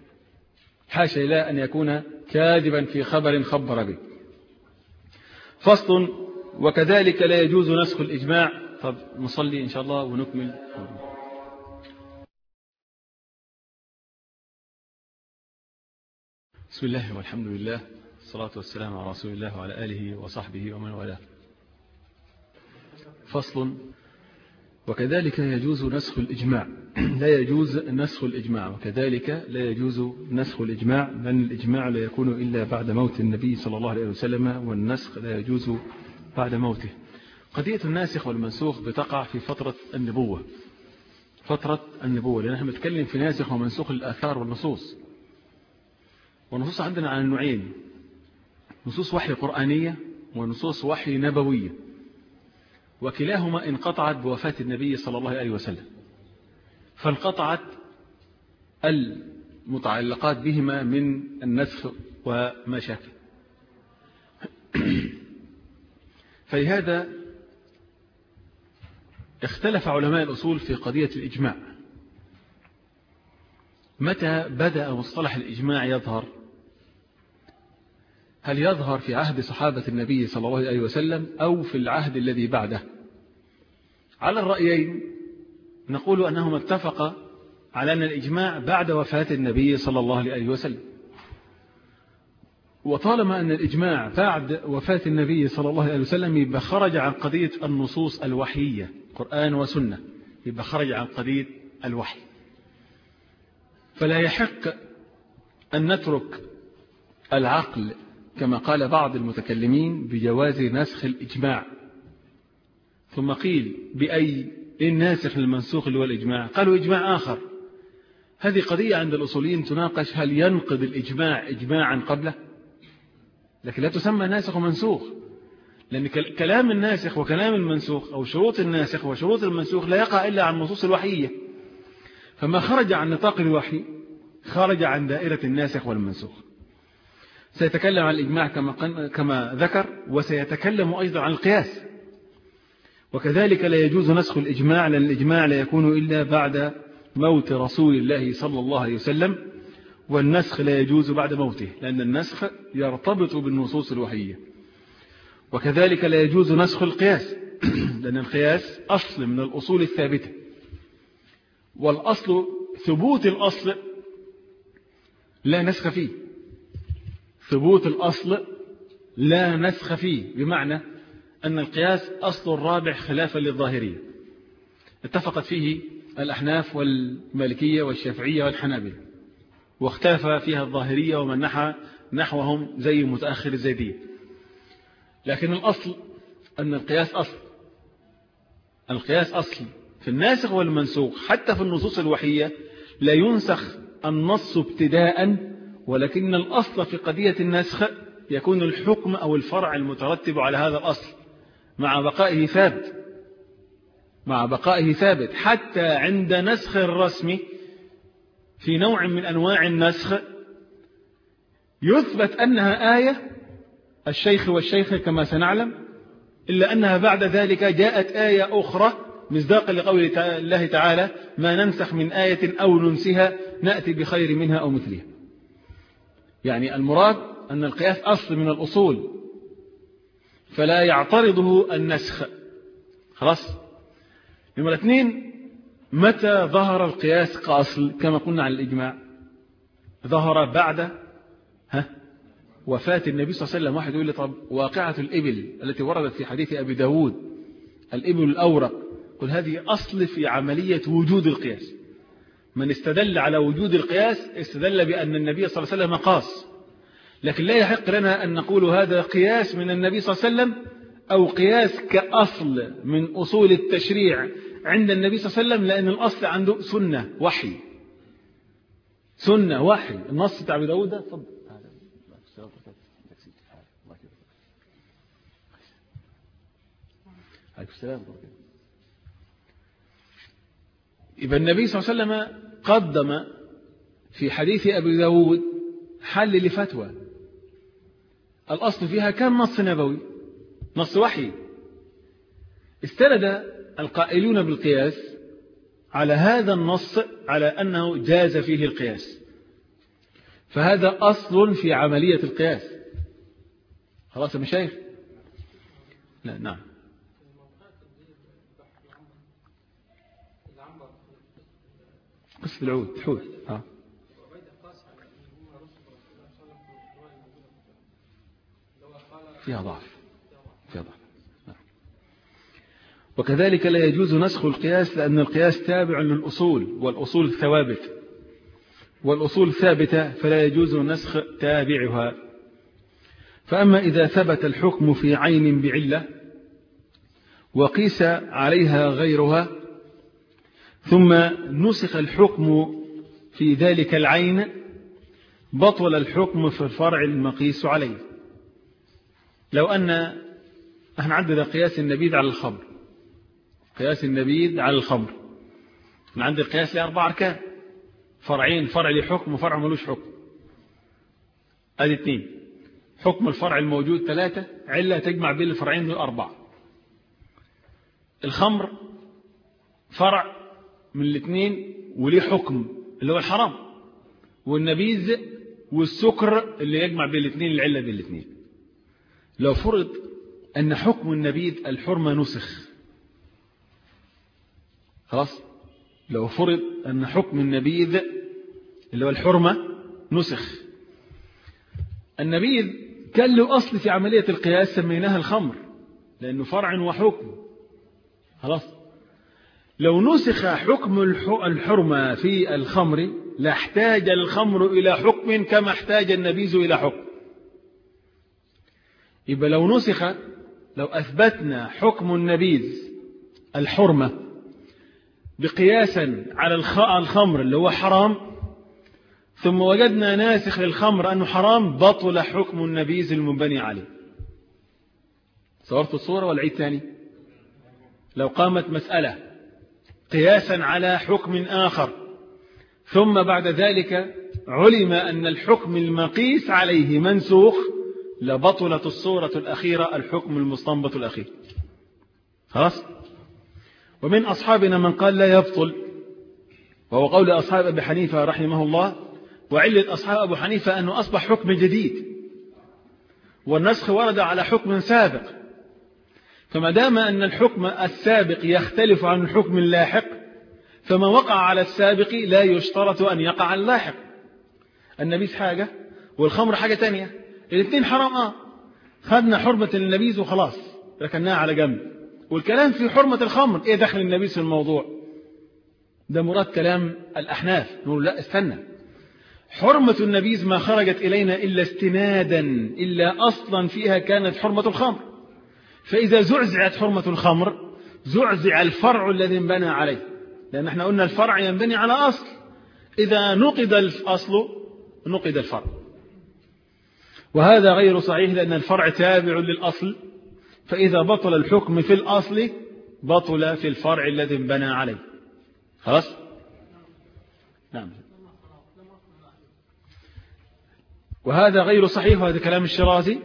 حاشا إلى أن يكون كاذبا في خبر خبر به. فصل: وكذلك لا يجوز نسخ الإجماع. طب نصلي إن شاء الله ونكمل. بسم الله والحمد لله، الصلاة والسلام على رسول الله وعلى آله وصحبه ومن والاه. فصل: وكذلك يجوز نسخ الإجماع. لا يجوز نسخ الإجماع، وكذلك لا يجوز نسخ الإجماع، لأن الإجماع لا يكون إلا بعد موت النبي صلى الله عليه وسلم، والنسخ لا يجوز بعد موته. قضية الناسخ والمنسوخ بتقع في فترة النبوة فترة النبوة لأن نحن نتكلم في ناسخ ومنسوخ الآثار والنصوص. والنصوص عندنا على النوعين: نصوص وحي قرآنية ونصوص وحي نبوية، وكلاهما انقطعت بوفاة النبي صلى الله عليه وسلم، فانقطعت المتعلقات بهما من النسخ وما شابه. فلهذا اختلف علماء الأصول في قضية الإجماع. متى بدأ مصطلح الإجماع يظهر؟ هل يظهر في عهد صحابة النبي صلى الله عليه وسلم أو في العهد الذي بعده؟ على الرأيين نقول أنهما اتفقا على أن الإجماع بعد وفاة النبي صلى الله عليه وسلم. وطالما أن الإجماع بعد وفاة النبي صلى الله عليه وسلم يبقى خرج عن قضية النصوص الوحية قرآن وسنة، يبقى خرج عن قضية الوحي. فلا يحق أن نترك العقل كما قال بعض المتكلمين بجواز نسخ الإجماع. ثم قيل: بأي الناسخ المنسوخ اللي هو الإجماع؟ قالوا إجماع آخر. هذه قضية عند الأصوليين تناقش: هل ينقض الإجماع إجماعا قبله؟ لكن لا تسمى ناسخ ومنسوخ، لأن كلام الناسخ وكلام المنسوخ أو شروط الناسخ وشروط المنسوخ لا يقع إلا عن النصوص الوحية. فما خرج عن نطاق الوحي خرج عن دائرة الناسخ والمنسوخ. سيتكلم عن الإجماع كما كما ذكر، وسيتكلم أيضا عن القياس. وكذلك لا يجوز نسخ الإجماع، لأن الإجماع لا يكون إلا بعد موت رسول الله صلى الله عليه وسلم، والنسخ لا يجوز بعد موته، لأن النسخ يرتبط بالنصوص الوحية. وكذلك لا يجوز نسخ القياس، لأن القياس أصل من الأصول الثابتة، والأصل ثبوت الأصل لا نسخ فيه. ثبوت الأصل لا نسخ فيه، بمعنى أن القياس أصل رابع خلافا للظاهرية، اتفقت فيه الأحناف والمالكية والشافعية والحنابلة، واختلف فيها الظاهرية ومن نحى نحوهم زي متأخر الزيدية. لكن الأصل أن القياس أصل القياس أصل في الناسخ والمنسوخ. حتى في النصوص الوحية لا ينسخ النص ابتداء، ولكن الأصل في قضية النسخ يكون الحكم أو الفرع المترتب على هذا الأصل مع بقائه ثابت مع بقائه ثابت حتى عند نسخ الرسم في نوع من أنواع النسخ يثبت أنها آية الشيخ والشيخة كما سنعلم، إلا أنها بعد ذلك جاءت آية أخرى مصداقا لقول الله تعالى: ما ننسخ من آية أو ننسها نأتي بخير منها أو مثلها. يعني المراد أن القياس أصل من الأصول فلا يعترضه النسخ. خلاص. نمرة اثنين، متى ظهر القياس كأصل؟ كما قلنا عن الإجماع ظهر بعد ها وفاة النبي صلى الله عليه وسلم. واحد يقول لي: طب واقعة الإبل التي وردت في حديث أبي داود، الإبل الأورق، قل هذه أصل في عملية وجود القياس. من استدل على وجود القياس استدل بأن النبي صلى الله عليه وسلم قاس، لكن لا يحق لنا أن نقول هذا قياس من النبي صلى الله عليه وسلم أو قياس كأصل من أصول التشريع عند النبي صلى الله عليه وسلم، لأن الأصل عنده سنة وحي. سنة وحي. النص بتاع أبي داود ده تفضل. يبقى النبي صلى الله عليه وسلم قدم في حديث أبي داود حل لفتوى الأصل فيها كان نص نبوي، نص وحي. استند القائلون بالقياس على هذا النص على أنه جاز فيه القياس، فهذا أصل في عملية القياس. خلاص يا مشايخ؟ لا نعم. قصة العود حود ها فيها ضعف فيها ضعف. وكذلك لا يجوز نسخ القياس، لأن القياس تابع للأصول، والأصول ثوابت، والأصول ثابتة فلا يجوز نسخ تابعها. فأما إذا ثبت الحكم في عين بعلة وقيس عليها غيرها ثم نسخ الحكم في ذلك العين بطل الحكم في الفرع المقيس عليه. لو أن احنا عندنا قياس النبيذ على الخمر، قياس النبيذ على الخمر، من عند القياس لأربع أركان، فرعين، فرع لحكم وفرع ملوش حكم. ادي اثنين. حكم الفرع الموجود ثلاثة، علة تجمع بين الفرعين دول أربعة. الخمر فرع من الاثنين وليه حكم اللي هو الحرام، والنبيذ والسكر اللي يجمع بين الاثنين، العلة بين الاثنين. لو فرض أن حكم النبيذ الحرمة نسخ، خلاص، لو فرض أن حكم النبيذ اللي هو الحرمة نسخ، النبيذ كان له أصل في عملية القياس سميناها الخمر لأنه فرع وحكم. خلاص. لو نسخ حكم الحرمة في الخمر لاحتاج الخمر إلى حكم كما احتاج النبيذ إلى حكم. يبقى لو نسخ، لو أثبتنا حكم النبيذ الحرمة بقياسا على الخمر اللي هو حرام، ثم وجدنا ناسخ للخمر أنه حرام، بطل حكم النبيذ المنبني عليه. صورت الصورة والعيد ثاني. لو قامت مسألة قياسا على حكم آخر ثم بعد ذلك علم أن الحكم المقيس عليه منسوخ، لبطلت الصورة الأخيرة الحكم المستنبط الأخير. خلاص. ومن أصحابنا من قال لا يبطل، وهو قول أصحاب أبي حنيفة رحمه الله. وعلة أصحاب أبو حنيفة أنه أصبح حكم جديد، والنسخ ورد على حكم سابق، فما دام أن الحكم السابق يختلف عن الحكم اللاحق، فما وقع على السابق لا يشترط أن يقع على اللاحق. النبيذ حاجة والخمر حاجة تانية، الاثنين حرام. آه خدنا حرمة النبيذ وخلاص ركناها على جنب، والكلام في حرمة الخمر، ايه دخل النبيذ في الموضوع؟ ده مراد كلام الأحناف. نقول لا استنى، حرمة النبيذ ما خرجت إلينا إلا استنادا، إلا أصلا فيها كانت حرمة الخمر، فإذا زعزعت حرمة الخمر زعزع الفرع الذي انبنى عليه، لأن احنا قلنا الفرع ينبني على أصل، إذا نقض الأصل نقض الفرع، وهذا غير صحيح لأن الفرع تابع للأصل، فإذا بطل الحكم في الأصل بطل في الفرع الذي انبنى عليه. خلاص؟ نعم. وهذا غير صحيح، وهذا كلام الشرازي.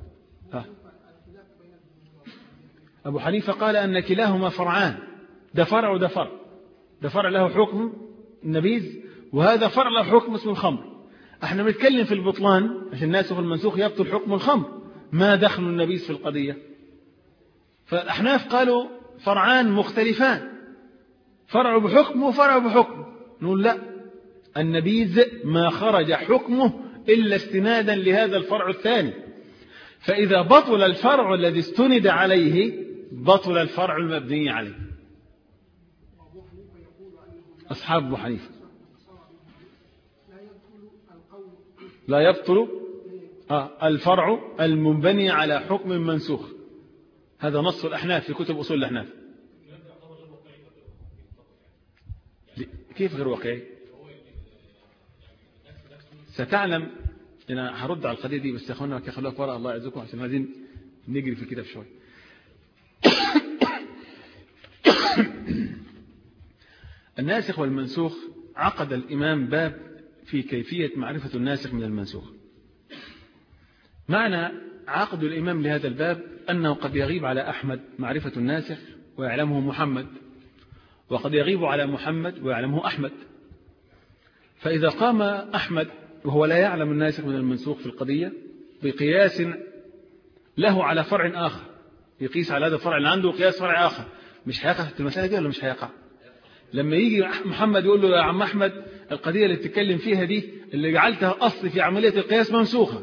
أبو حنيفة قال أن كلاهما فرعان، ده فرع وده فرع، ده فرع له حكم النبيذ، وهذا فرع له حكم اسمه الخمر. احنا بنتكلم في البطلان عشان الناسخ والمنسوخ يبطل حكم الخمر، ما دخل النبيذ في القضية. فالأحناف قالوا فرعان مختلفان، فرع بحكم وفرع بحكم. نقول لا، النبيذ ما خرج حكمه إلا استنادا لهذا الفرع الثاني، فإذا بطل الفرع الذي استند عليه بطل الفرع المبني عليه. أصحاب أبو حنيفة لا يبطل آه الفرع المنبني على حكم منسوخ، هذا نص الأحناف في كتب أصول الأحناف. كيف غير واقعي؟ ستعلم. أنا هرد على القضية دي، بس يا أخوانا خلوها في ورقة الله يعزكم عشان عايزين نجري في الكتاب شوية. الناسخ والمنسوخ، عقد الإمام باب في كيفية معرفة الناسخ من المنسوخ. معنى عقد الإمام لهذا الباب أنه قد يغيب على أحمد معرفة الناسخ ويعلمه محمد، وقد يغيب على محمد ويعلمه أحمد، فإذا قام أحمد وهو لا يعلم الناسخ من المنسوخ في القضية بقياس له على فرع آخر، يقيس على هذا الفرع اللي عنده قياس فرع آخر، مش هيقع في المسألة دي ولا مش هيقع؟ لما يجي محمد يقول له يا عم أحمد القضية اللي بتتكلم فيها دي اللي جعلتها أصل في عملية القياس منسوخة،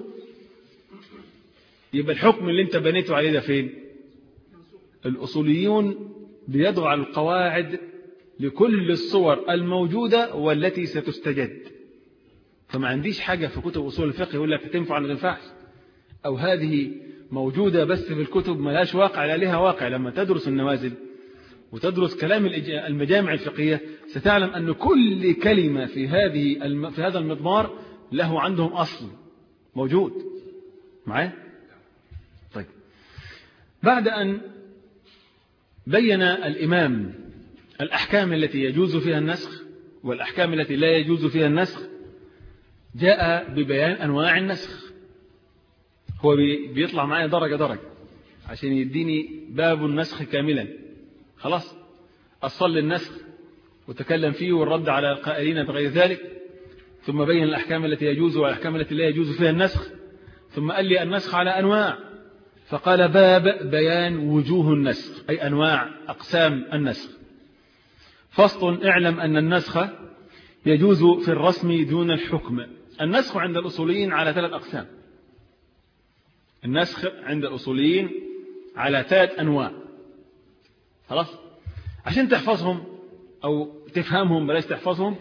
يبقى الحكم اللي انت بنيته عليه ده فين؟ الأصوليون بيضعوا على القواعد لكل الصور الموجودة والتي ستستجد، فما عنديش حاجة في كتب أصول الفقه يقول لك تنفع ولا تنفعش، أو هذه موجودة بس في الكتب ما لاش واقع لا لها واقع. لما تدرس النوازل وتدرس كلام المجامع الفقهية ستعلم أن كل كلمة في هذه في هذا المضمار له عندهم أصل موجود معايا. طيب، بعد أن بين الإمام الأحكام التي يجوز فيها النسخ والأحكام التي لا يجوز فيها النسخ، جاء ببيان أنواع النسخ. هو بيطلع معايا درجة درجة عشان يديني باب النسخ كاملا. خلاص، أصل النسخ وتكلم فيه والرد على القائلين بغير ذلك، ثم بين الأحكام التي يجوز والأحكام التي لا يجوز فيها النسخ، ثم قال لي النسخ على أنواع، فقال باب بيان وجوه النسخ أي أنواع أقسام النسخ. فصل: اعلم أن النسخ يجوز في الرسم دون الحكم. النسخ عند الأصوليين على ثلاث أقسام. النسخ عند الأصوليين على ثلاث أنواع. خلاص، عشان تحفظهم أو تفهمهم بلاش تحفظهم.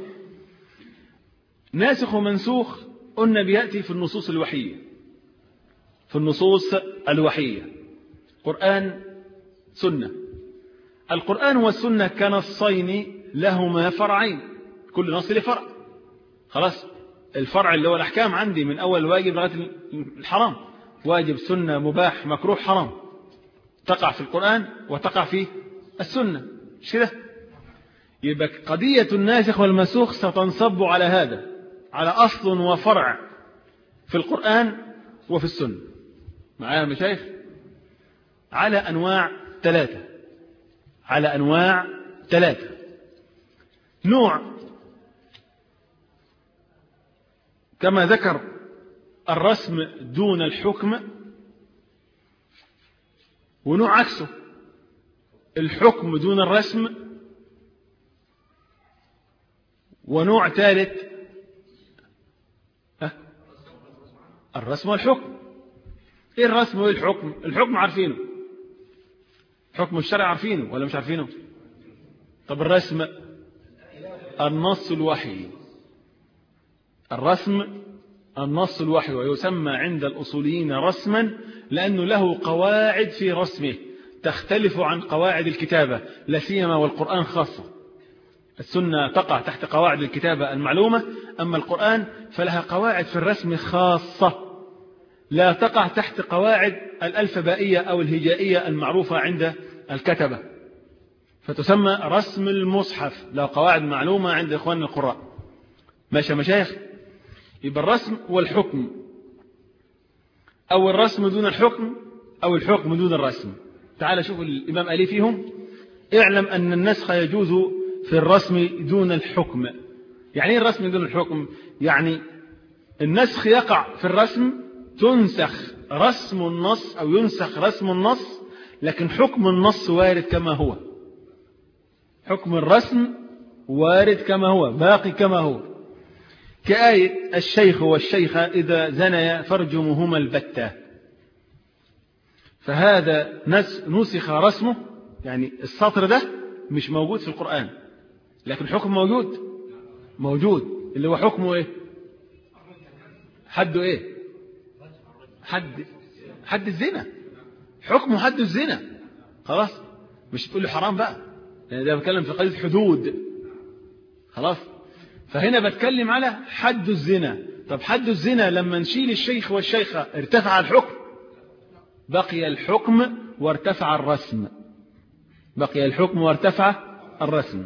ناسخ ومنسوخ قلنا بيأتي في النصوص الوحية، في النصوص الوحية قرآن سنة. القرآن والسنة كنصين لهما فرعين، كل نص له فرع. خلاص، الفرع اللي هو الأحكام عندي من أول واجب لغاية الحرام، واجب سنة مباح مكروه حرام، تقع في القرآن وتقع في السنة، مش كده؟ يبقى قضية الناسخ والمنسوخ ستنصب على هذا، على أصل وفرع في القرآن وفي السنة. معايا مشايخ؟ على أنواع ثلاثة. على أنواع ثلاثة. نوع كما ذكر الرسم دون الحكم، ونوع عكسه الحكم دون الرسم، ونوع ثالث الرسم والحكم. ايه الرسم وايه الحكم؟ الحكم عارفينه، حكم الشرع عارفينه ولا مش عارفينه؟ طب الرسم النص الوحي، الرسم النص الوحي، ويسمى عند الأصوليين رسما لأنه له قواعد في رسمه تختلف عن قواعد الكتابة، لا سيما والقرآن خاصة. السنة تقع تحت قواعد الكتابة المعلومة، أما القرآن فلها قواعد في الرسم خاصة لا تقع تحت قواعد الألفبائية أو الهجائية المعروفة عند الكتبة، فتسمى رسم المصحف، له قواعد معلومة عند إخواننا القراء. ماشي يا مشايخ؟ يبقى الرسم والحكم، أو الرسم دون الحكم أو الحكم دون الرسم. تعال شوف الإمام قال فيهم: اعلم أن النسخ يجوز في الرسم دون الحكم. يعني ايه الرسم دون الحكم؟ يعني النسخ يقع في الرسم، تنسخ رسم النص أو ينسخ رسم النص، لكن حكم النص وارد كما هو، حكم الرسم وارد كما هو، باقي كما هو، كآية الشيخ والشيخة إذا زنيا فارجموهما البتة. فهذا نسخ رسمه، يعني السطر ده مش موجود في القرآن، لكن حكم موجود موجود اللي هو حكمه ايه؟ حده ايه؟ حد حد الزنا، حكمه حد الزنا. خلاص، مش تقول له حرام بقى، يعني ده بتكلم في قضية حدود. خلاص، فهنا بتكلم على حد الزنا. طب حد الزنا لما نشيل الشيخ والشيخة ارتفع الحكم؟ بقي الحكم وارتفع الرسم، بقي الحكم وارتفع الرسم.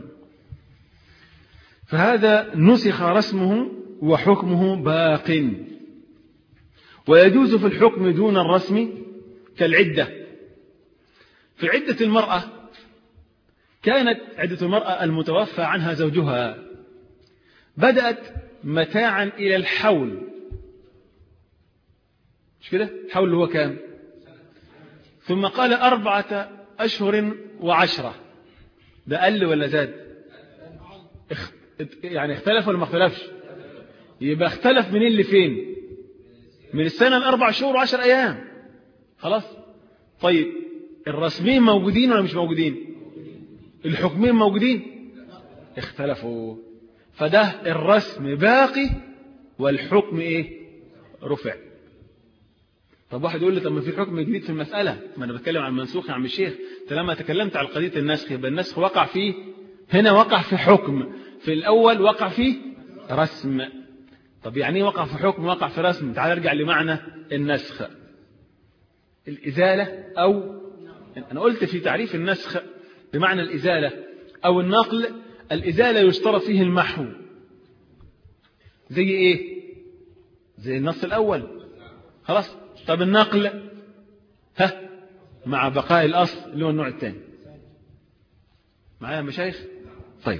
فهذا نسخ رسمه وحكمه باق. ويجوز في الحكم دون الرسم كالعدة. في عدة المرأة كانت عدة المرأة المتوفى عنها زوجها بدأت متاعا إلى الحول، مش كده؟ حول هو كام؟ ثم قال أربعة أشهر وعشرة. ده قل ولا زاد؟ يعني اختلف ولا ما اختلفش؟ يبقى اختلف من اللي فين؟ من السنة الأربع شهور وعشر أيام. خلاص. طيب الرسمين موجودين ولا مش موجودين؟ الحكمين موجودين؟ اختلفوا. فده الرسم باقي والحكم ايه؟ رفع. طب واحد يقول لي طب ما في حكم جديد في المسألة، ما أنا بتكلم عن المنسوخ يا عم الشيخ. لما تكلمت على قضية النسخ يبقى النسخ وقع فيه، هنا وقع في حكم، في الأول وقع فيه رسم. طب يعني وقع في حكم وقع في رسم؟ تعال ارجع لمعنى النسخ. الإزالة، أو أنا قلت في تعريف النسخ بمعنى الإزالة أو النقل. الإزالة يشترط فيه المحو. زي إيه؟ زي النص الأول. خلاص. طب النقل ها مع بقاء الأصل اللي هو النوع الثاني. معايا مشايخ؟ طيب.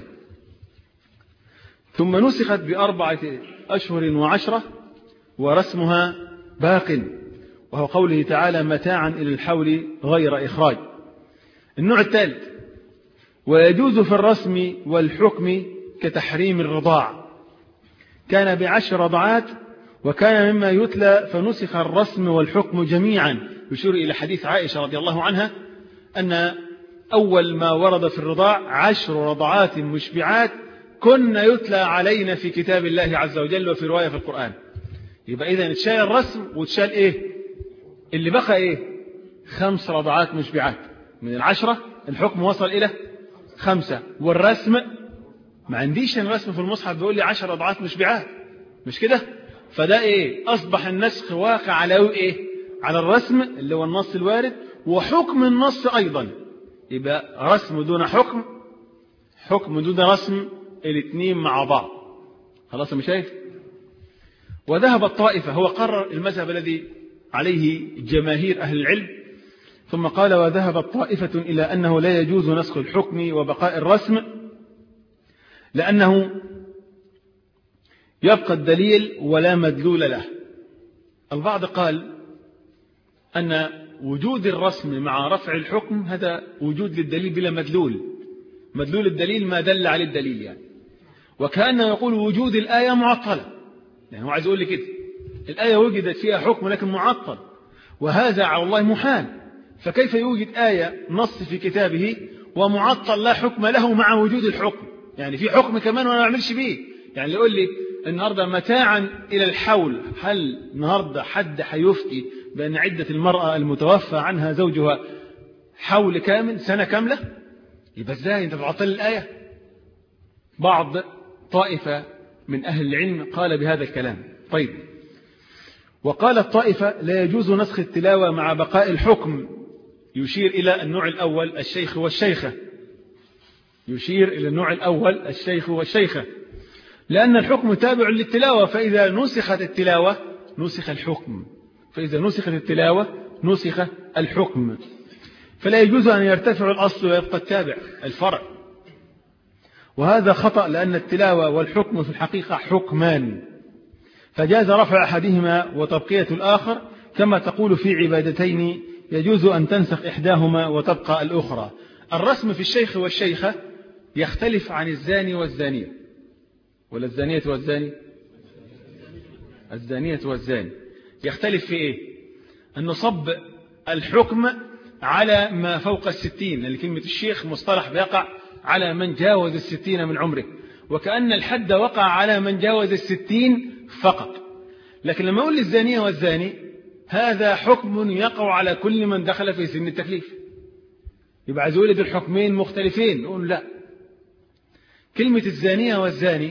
ثم نسخت بأربعة أشهر وعشرة ورسمها باق، وهو قوله تعالى متاعا إلى الحول غير إخراج. النوع الثالث: ويجوز في الرسم والحكم كتحريم الرضاع. كان بعشر رضعات وكان مما يتلى فنسخ الرسم والحكم جميعا. يشير إلى حديث عائشة رضي الله عنها أن أول ما ورد في الرضاع عشر رضعات مشبعات كن يتلى علينا في كتاب الله عز وجل، وفي رواية في القرآن. يبقى إذن اتشال الرسم وتشال إيه اللي بقى؟ إيه؟ خمس رضعات مشبعات. من العشرة الحكم وصل إلى خمسة، والرسم ما عنديش الرسم في المصحف بيقول لي عشر رضعات مشبعات، مش كده؟ فده إيه؟ أصبح النسخ واقع على إيه؟ على الرسم اللي هو النص الوارد، وحكم النص أيضا. يبقى رسم دون حكم، حكم دون رسم، الاثنين مع بعض. خلاص مش شايف؟ وذهب الطائفة، هو قرر المذهب الذي عليه جماهير أهل العلم، ثم قال: وذهبت طائفة إلى أنه لا يجوز نسخ الحكم وبقاء الرسم، لأنه يبقى الدليل ولا مدلول له. البعض قال أن وجود الرسم مع رفع الحكم هذا وجود للدليل بلا مدلول، مدلول الدليل ما دل على الدليل يعني، وكأنه يقول وجود الآية معطلة، يعني هو عايز يقول لي كده الآية وجدت فيها حكم لكن معطل، وهذا على الله محال، فكيف يوجد آية نص في كتابه ومعطل لا حكم له مع وجود الحكم؟ يعني في حكم كمان وأنا ما أعملش به. يعني يقول لي النهاردة متاعا إلى الحول، هل النهاردة حد حيفتي بأن عدة المرأة المتوفى عنها زوجها حول كامل سنة كاملة؟ يبقى ازاي انت بتعطل الآية؟ بعض طائفة من أهل العلم قال بهذا الكلام. طيب، وقال الطائفة لا يجوز نسخ التلاوة مع بقاء الحكم، يشير إلى النوع الأول الشيخ والشيخة، يشير إلى النوع الأول الشيخ والشيخة، لأن الحكم تابع للتلاوة، فإذا نسخت التلاوة نسخ الحكم، فإذا نسخت التلاوة نسخ الحكم، فلا يجوز أن يرتفع الأصل ويبقى التابع الفرع، وهذا خطأ، لأن التلاوة والحكم في الحقيقة حكمان، فجاز رفع أحدهما وتبقية الآخر، كما تقول في عبادتين يجوز أن تنسخ إحداهما وتبقى الأخرى. الرسم في الشيخ والشيخة يختلف عن الزاني والزانية، ولا الزانية والزاني؟ الزانية والزاني يختلف في إيه؟ أن نصب الحكم على ما فوق الستين، لأن كلمة الشيخ مصطلح بيقع على من جاوز الستين من عمره، وكأن الحد وقع على من جاوز الستين فقط. لكن لما أقول للزانية والزاني هذا حكم يقع على كل من دخل في سن التكليف، يبقى عايز يقول الحكمين مختلفين. نقول لا، كلمة الزانية والزاني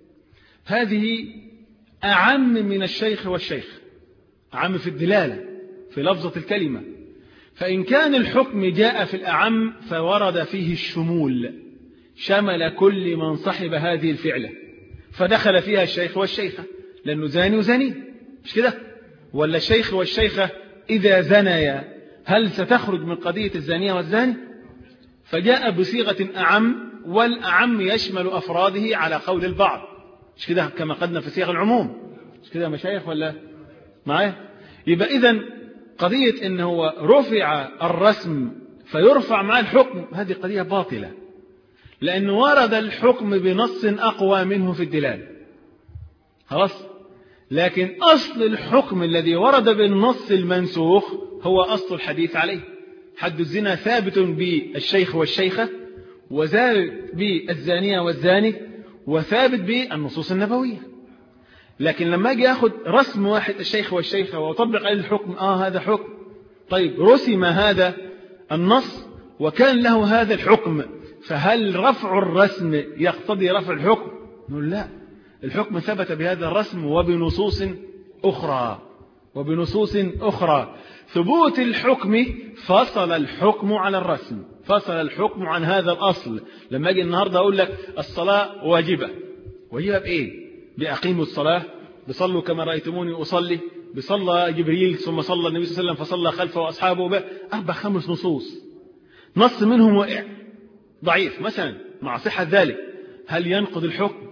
هذه أعم من الشيخ والشيخ، أعم في الدلالة في لفظة الكلمة، فإن كان الحكم جاء في الأعم فورد فيه الشمول، شمل كل من صحب هذه الفعلة، فدخل فيها الشيخ والشيخة، لأنه زاني وزاني، مش كده؟ ولا الشيخ والشيخة إذا زنيا هل ستخرج من قضية الزانية والزاني؟ فجاء بصيغة أعم، والأعم يشمل أفراده على قول البعض، مش كده؟ كما قدنا في صيغ العموم، مش كده مشايخ ولا معايا؟ يبقى إذن قضية إن هو رفع الرسم فيرفع مع الحكم هذه قضية باطلة، لأنه ورد الحكم بنص أقوى منه في الدلالة، خلاص؟ لكن أصل الحكم الذي ورد بالنص المنسوخ هو أصل الحديث عليه، حد الزنا ثابت بالشيخ والشيخة، وثابت بالزانية والزاني، وثابت بالنصوص النبوية. لكن لما أجي أخذ رسم واحد الشيخ والشيخة وأطبق عليه الحكم، آه هذا حكم، طيب رسم هذا النص وكان له هذا الحكم، فهل رفع الرسم يقتضي رفع الحكم؟ نقول لا، الحكم ثبت بهذا الرسم وبنصوص أخرى، وبنصوص أخرى. ثبوت الحكم فصل الحكم على الرسم، فصل الحكم عن هذا الأصل. لما أجي النهاردة أقول لك الصلاة واجبة، واجبة بإيه؟ بأقيموا الصلاة، بصلوا كما رأيتموني أصلي، بصلى جبريل ثم صلى النبي صلى الله عليه وسلم فصلى خلفه وأصحابه، أربع خمس نصوص، نص منهم وقع ضعيف مثلا مع صحة ذلك، هل ينقض الحكم؟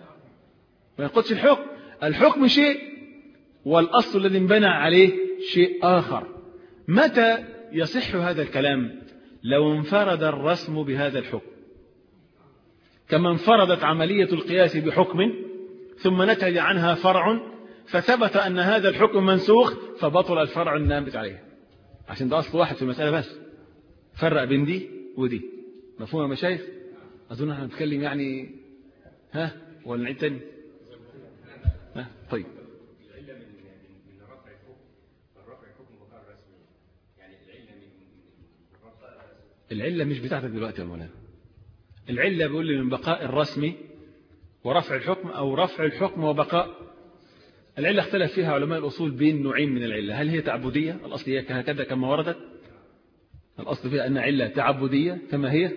ما ينقضش الحكم، الحكم شيء والأصل الذي انبنى عليه شيء آخر. متى يصح هذا الكلام؟ لو انفرد الرسم بهذا الحكم، كما انفردت عملية القياس بحكم ثم نتج عنها فرع فثبت أن هذا الحكم منسوخ فبطل الفرع النابت عليه، عشان ده أصل واحد في المسألة بس، فرق بين دي ودي. مفهوم يا مشايخ؟ أظن احنا نتكلم يعني ها ولا نعيد تاني؟ ها طيب. العلة مش بتاعتك دلوقتي يا مولانا، العلة بيقول لي من بقاء الرسم ورفع الحكم أو رفع الحكم وبقاء. العلة اختلف فيها علماء الأصول بين نوعين من العلة، هل هي تعبدية؟ الأصل هي هكذا كما وردت، الأصل فيها أن علة تعبدية كما هي،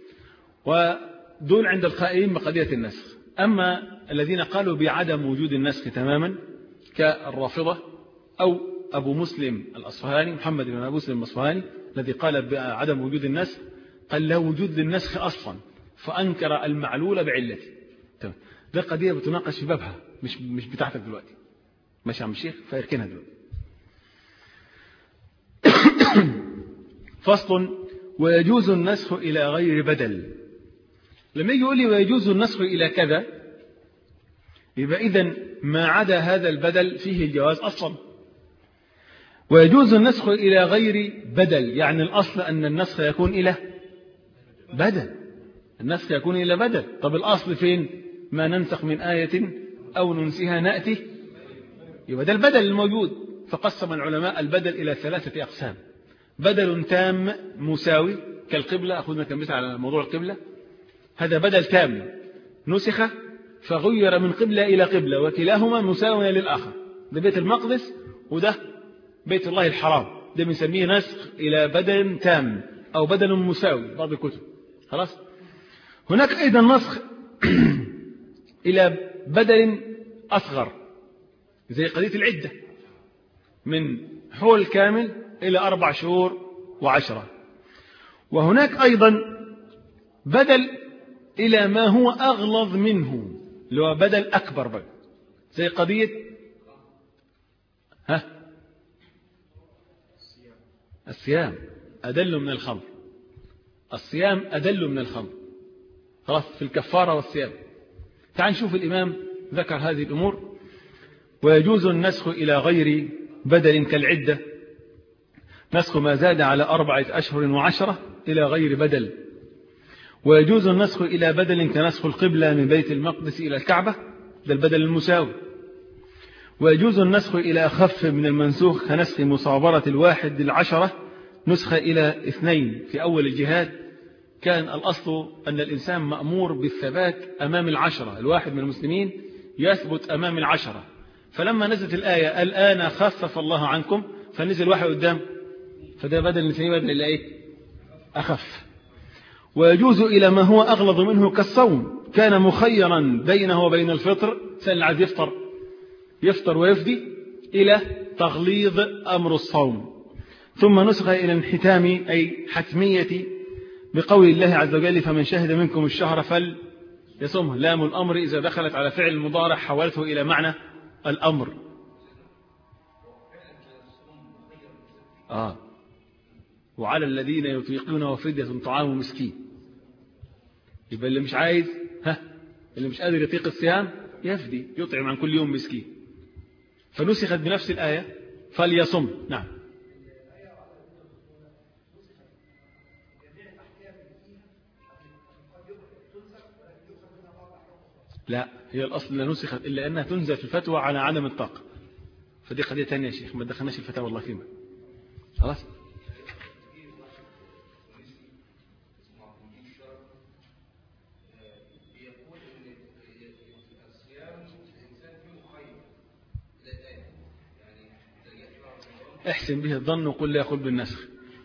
ودون عند القائلين بقضية النسخ. أما الذين قالوا بعدم وجود النسخ تماما كالرافضة أو أبو مسلم الأصفهاني، محمد بن أبو مسلم الأصفهاني، الذي قال بعدم وجود النسخ قال لا وجود للنسخ أصلا فأنكر المعلول بعلته. تمام. ده قضية بتناقش في بابها مش مش بتاعتك دلوقتي. ماشي يا عم الشيخ فيركنها دلوقتي. فصل. ويجوز النسخ إلى غير بدل. لما يجي يقول لي ويجوز النسخ إلى كذا يبقى إذن ما عدا هذا البدل فيه الجواز أصلا. ويجوز النسخ إلى غير بدل يعني الأصل أن النسخ يكون إلى بدل. النسخ يكون إلى بدل. طب الأصل فين؟ ما ننسخ من آية أو ننسيها نأتي. يبقى ده البدل الموجود. فقسم العلماء البدل إلى ثلاثة أقسام. بدل تام مساوي كالقبلة. أخذنا كمثال على موضوع القبلة. هذا بدل تام نسخ فغير من قبلة إلى قبلة وكلاهما مساوية للآخر. ده بيت المقدس وده بيت الله الحرام. ده بنسميه نسخ إلى بدل تام أو بدل مساوي بعض الكتب. خلاص. هناك أيضا نسخ إلى بدل أصغر زي قضية العدة من حول كامل إلى أربع شهور وعشرة. وهناك أيضا بدل إلى ما هو أغلظ منه اللي هو بدل أكبر بقى زي قضية ها الصيام أدل من الخمر. الصيام أدل من الخمر. خلاص في الكفارة والصيام. تعال نشوف الإمام ذكر هذه الأمور. ويجوز النسخ إلى غير بدل كالعدة نسخ ما زاد على أربعة أشهر وعشرة إلى غير بدل. ويجوز النسخ إلى بدل كنسخ القبلة من بيت المقدس إلى الكعبة ده البدل المساوي. ويجوز النسخ إلى أخف من المنسوخ كنسخ مصابرة الواحد للعشرة نسخ إلى اثنين. في أول الجهاد كان الأصل أن الإنسان مأمور بالثبات أمام العشرة. الواحد من المسلمين يثبت أمام العشرة. فلما نزلت الآية الآن خفف الله عنكم فنزل واحد قدام فده بدل نسميه بدل إلى إيه أخف. ويجوز إلى ما هو أغلظ منه كالصوم كان مخيرا بينه وبين الفطر سأل عاد يفطر يفطر ويفدي إلى تغليظ أمر الصوم. ثم نسخ إلى انحتام أي حتمية بقول الله عز وجل فمن شهد منكم الشهر فليصمه. لام الأمر إذا دخلت على فعل المضارع حولته إلى معنى الأمر. آه. وعلى الذين يطيقون فدية طعام مسكين. يبقى اللي مش عايز ها اللي مش قادر يطيق الصيام يفدي يطعم عن كل يوم مسكين. فنسخت بنفس الآية فليصم. نعم. لا هي الأصل لا نسخت إلا أنها تنزل في الفتوى على عدم الطاقة. فدي قضية ثانية يا شيخ ما تدخلناش الفتاوى والله فيما. خلاص. احسن به الظن وقل لا يقول بالنسخ.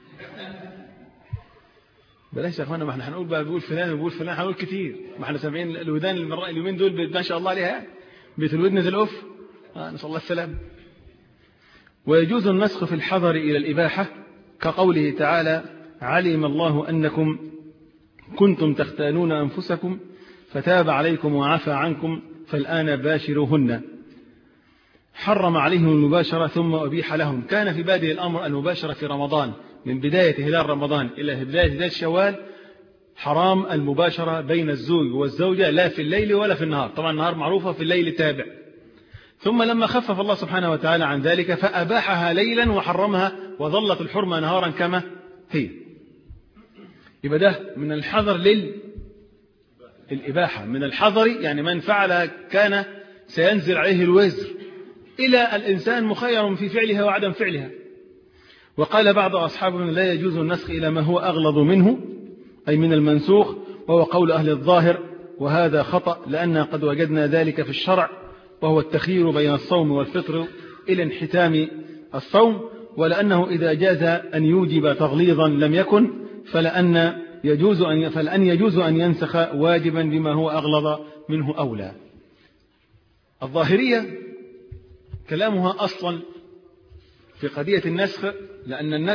بلاش يا اخوانا ما احنا هنقول بقى بيقول فلان وبيقول فلان هنقول كتير. ما احنا سامعين الودان اليومين دول ما شاء الله عليها بيت الودن زي الأف. آه نسأل الله السلام. ويجوز النسخ في الحضر إلى الإباحة كقوله تعالى علم الله أنكم كنتم تختانون أنفسكم فتاب عليكم وعفى عنكم فالآن باشروهن. حرم عليهم المباشرة ثم أبيح لهم. كان في بادئ الأمر المباشرة في رمضان من بداية هلال رمضان إلى بداية هلال شوال حرام المباشرة بين الزوج والزوجة لا في الليل ولا في النهار. طبعا النهار معروفة في الليل تابع. ثم لما خفف الله سبحانه وتعالى عن ذلك فأباحها ليلا وحرمها وظلت الحرمة نهارا كما هي. يبقى ده من الحظر للإباحة. من الحظر يعني من فعل كان سينزل عليه الوزر إلى الإنسان مخير في فعلها وعدم فعلها. وقال بعض أصحابنا لا يجوز النسخ إلى ما هو أغلظ منه أي من المنسوخ وهو قول أهل الظاهر وهذا خطأ لأن قد وجدنا ذلك في الشرع وهو التخيير بين الصوم والفطر إلى انحتام الصوم ولأنه إذا جاز أن يوجب تغليظا لم يكن فلأن يجوز أن فلأن يجوز أن ينسخ واجبا بما هو أغلظ منه أولى. الظاهرية كلامها أصلا في قضية النسخ لأن النسخ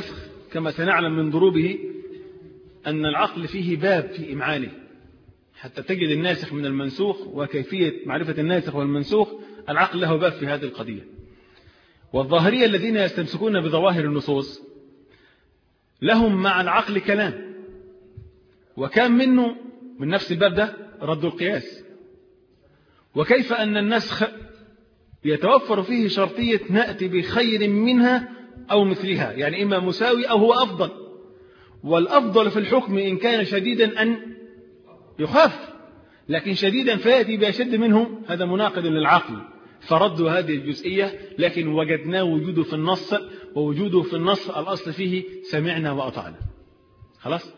كما سنعلم من ضروبه أن العقل فيه باب في إمعانه، حتى تجد الناسخ من المنسوخ وكيفية معرفة الناسخ والمنسوخ، العقل له باب في هذه القضية. والظاهرية الذين يستمسكون بظواهر النصوص لهم مع العقل كلام، وكان منه من نفس الباب ده رد القياس، وكيف أن النسخ يتوفر فيه شرطية نأتي بخير منها أو مثلها، يعني إما مساوي أو هو أفضل، والأفضل في الحكم إن كان شديدا أن يخاف، لكن شديدا فيأتي بأشد منه، هذا مناقض للعقل، فردوا هذه الجزئية، لكن وجدناه وجوده في النص، ووجوده في النص الأصل فيه سمعنا وأطعنا. خلاص.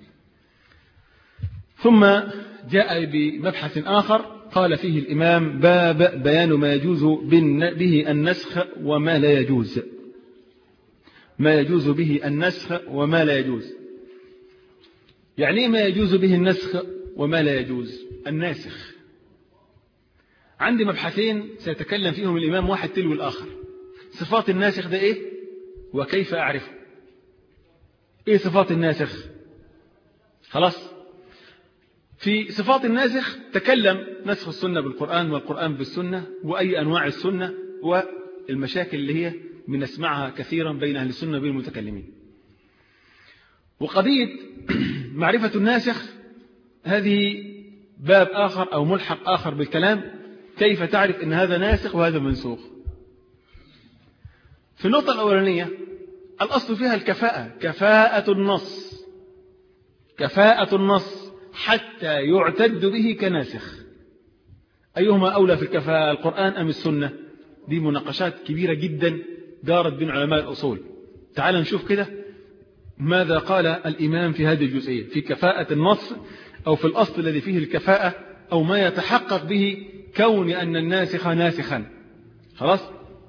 ثم جاء بمبحث آخر قال فيه الإمام: باب بيان ما يجوز به النسخ وما لا يجوز. ما يجوز به النسخ وما لا يجوز. يعني ما يجوز به النسخ وما لا يجوز؟ الناسخ عندي مبحثين سيتكلم فيهم الإمام واحد تلو الآخر. صفات الناسخ ده إيه وكيف أعرفه؟ إيه صفات الناسخ؟ خلاص. في صفات الناسخ تكلم: نسخ السنة بالقرآن والقرآن بالسنة، وأي أنواع السنة، والمشاكل اللي هي بنسمعها كثيرا بين أهل السنة وبين المتكلمين. وقضية معرفة الناسخ هذه باب آخر أو ملحق آخر بالكلام، كيف تعرف أن هذا ناسخ وهذا منسوخ. في النقطة الأولانية الأصل فيها الكفاءة، كفاءة النص، كفاءة النص حتى يعتد به كناسخ. أيهما أولى في الكفاءة، القرآن أم السنة؟ دي مناقشات كبيرة جدا دارت بين علماء الأصول. تعال نشوف كده ماذا قال الإمام في هذه الجزئية، في كفاءة النص أو في الأصل الذي فيه الكفاءة، أو ما يتحقق به كون أن الناسخ ناسخا. خلاص.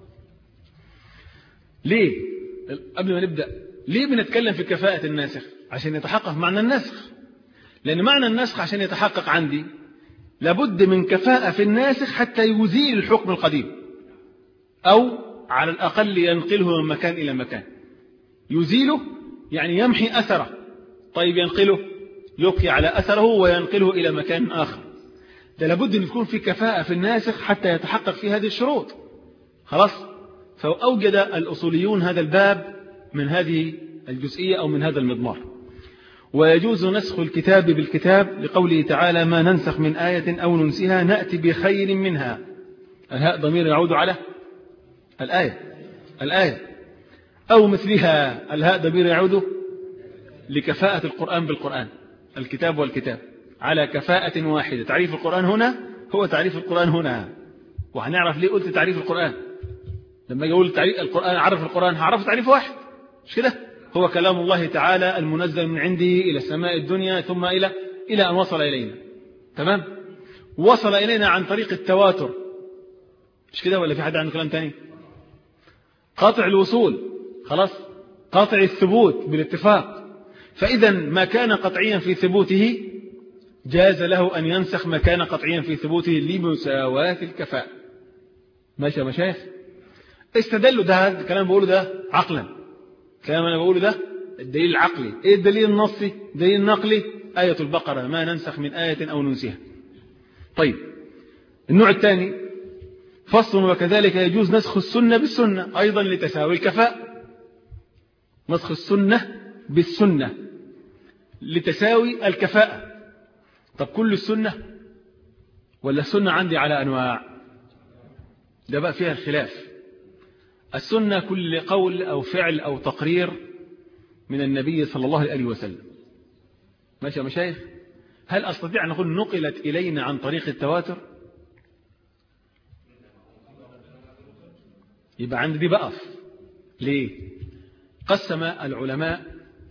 ليه قبل ما نبدأ ليه بنتكلم في كفاءة الناسخ؟ عشان يتحقق معنى النسخ، لأن معنى النسخ عشان يتحقق عندي لابد من كفاءة في الناسخ حتى يزيل الحكم القديم، أو على الأقل ينقله من مكان إلى مكان. يزيله يعني يمحي أثره. طيب ينقله، يبقي على أثره وينقله إلى مكان آخر. ده لابد أن يكون في كفاءة في الناسخ حتى يتحقق في هذه الشروط. خلاص. فأوجد الأصوليون هذا الباب من هذه الجزئية أو من هذا المضمار. ويجوز نسخ الكتاب بالكتاب لقوله تعالى: ما ننسخ من آية أو ننسها نأتي بخير منها. الهاء ضمير يعود على الآية الآية أو مثلها، الهاء ضمير يعود لكفاءة القرآن بالقرآن، الكتاب والكتاب على كفاءة واحدة. تعريف القرآن هنا هو تعريف القرآن هنا، وهنعرف ليه قلت تعريف القرآن. لما يقول تعريف القرآن عرف القرآن هعرف تعريف واحد، مش كده؟ هو كلام الله تعالى المنزل من عنده إلى السماء الدنيا ثم إلى إلى أن وصل إلينا. تمام. وصل إلينا عن طريق التواتر، مش كده ولا في حد عنده كلام تاني؟ قاطع الوصول. خلاص. قاطع الثبوت بالاتفاق. فإذا ما كان قطعيا في ثبوته جاز له أن ينسخ ما كان قطعيا في ثبوته لمساواة الكفاءة. ماشي يا مشايخ؟ استدلوا ده، هذا الكلام بقوله ده عقلا، الكلام أنا بقوله ده الدليل العقلي. إيه الدليل النصي؟ دليل النقلي آية البقرة: ما ننسخ من آية أو ننسيها. طيب النوع الثاني فصل: وكذلك يجوز نسخ السنة بالسنة أيضا لتساوي الكفاءة. نسخ السنة بالسنة لتساوي الكفاءة. طب كل السنة ولا السنة عندي على أنواع؟ ده بقى فيها الخلاف. السنة كل قول أو فعل أو تقرير من النبي صلى الله عليه وسلم. ماشي يا مشايخ؟ هل أستطيع أن أقول نقلت إلينا عن طريق التواتر؟ يبقى عندي دي بقف. ليه؟ قسم العلماء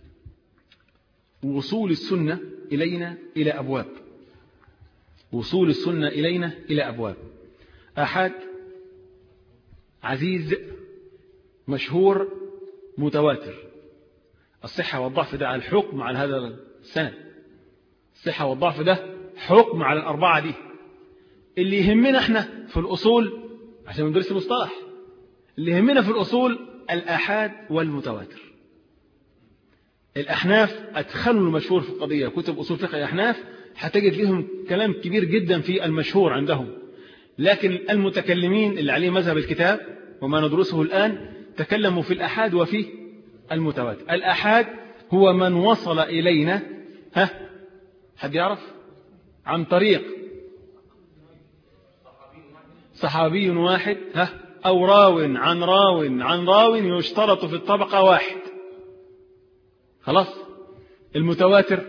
وصول السنة إلينا إلى أبواب. وصول السنة إلينا إلى أبواب: آحاد، عزيز، مشهور، متواتر. الصحة والضعف ده على الحكم على هذا السند. الصحة والضعف ده حكم على الأربعة دي. اللي يهمنا احنا في الأصول عشان ندرس المصطلح، اللي يهمنا في الأصول الآحاد والمتواتر. الأحناف أدخلوا المشهور في القضية، كتب أصول فقه الأحناف هتجد لهم كلام كبير جدا في المشهور عندهم، لكن المتكلمين اللي عليه مذهب الكتاب وما ندرسه الآن تكلموا في الأحاد وفي المتواتر. الأحاد هو من وصل إلينا، ها حد يعرف، عن طريق صحابي واحد، ها أو راو عن راو عن راو يشترط في الطبقة واحد. خلاص. المتواتر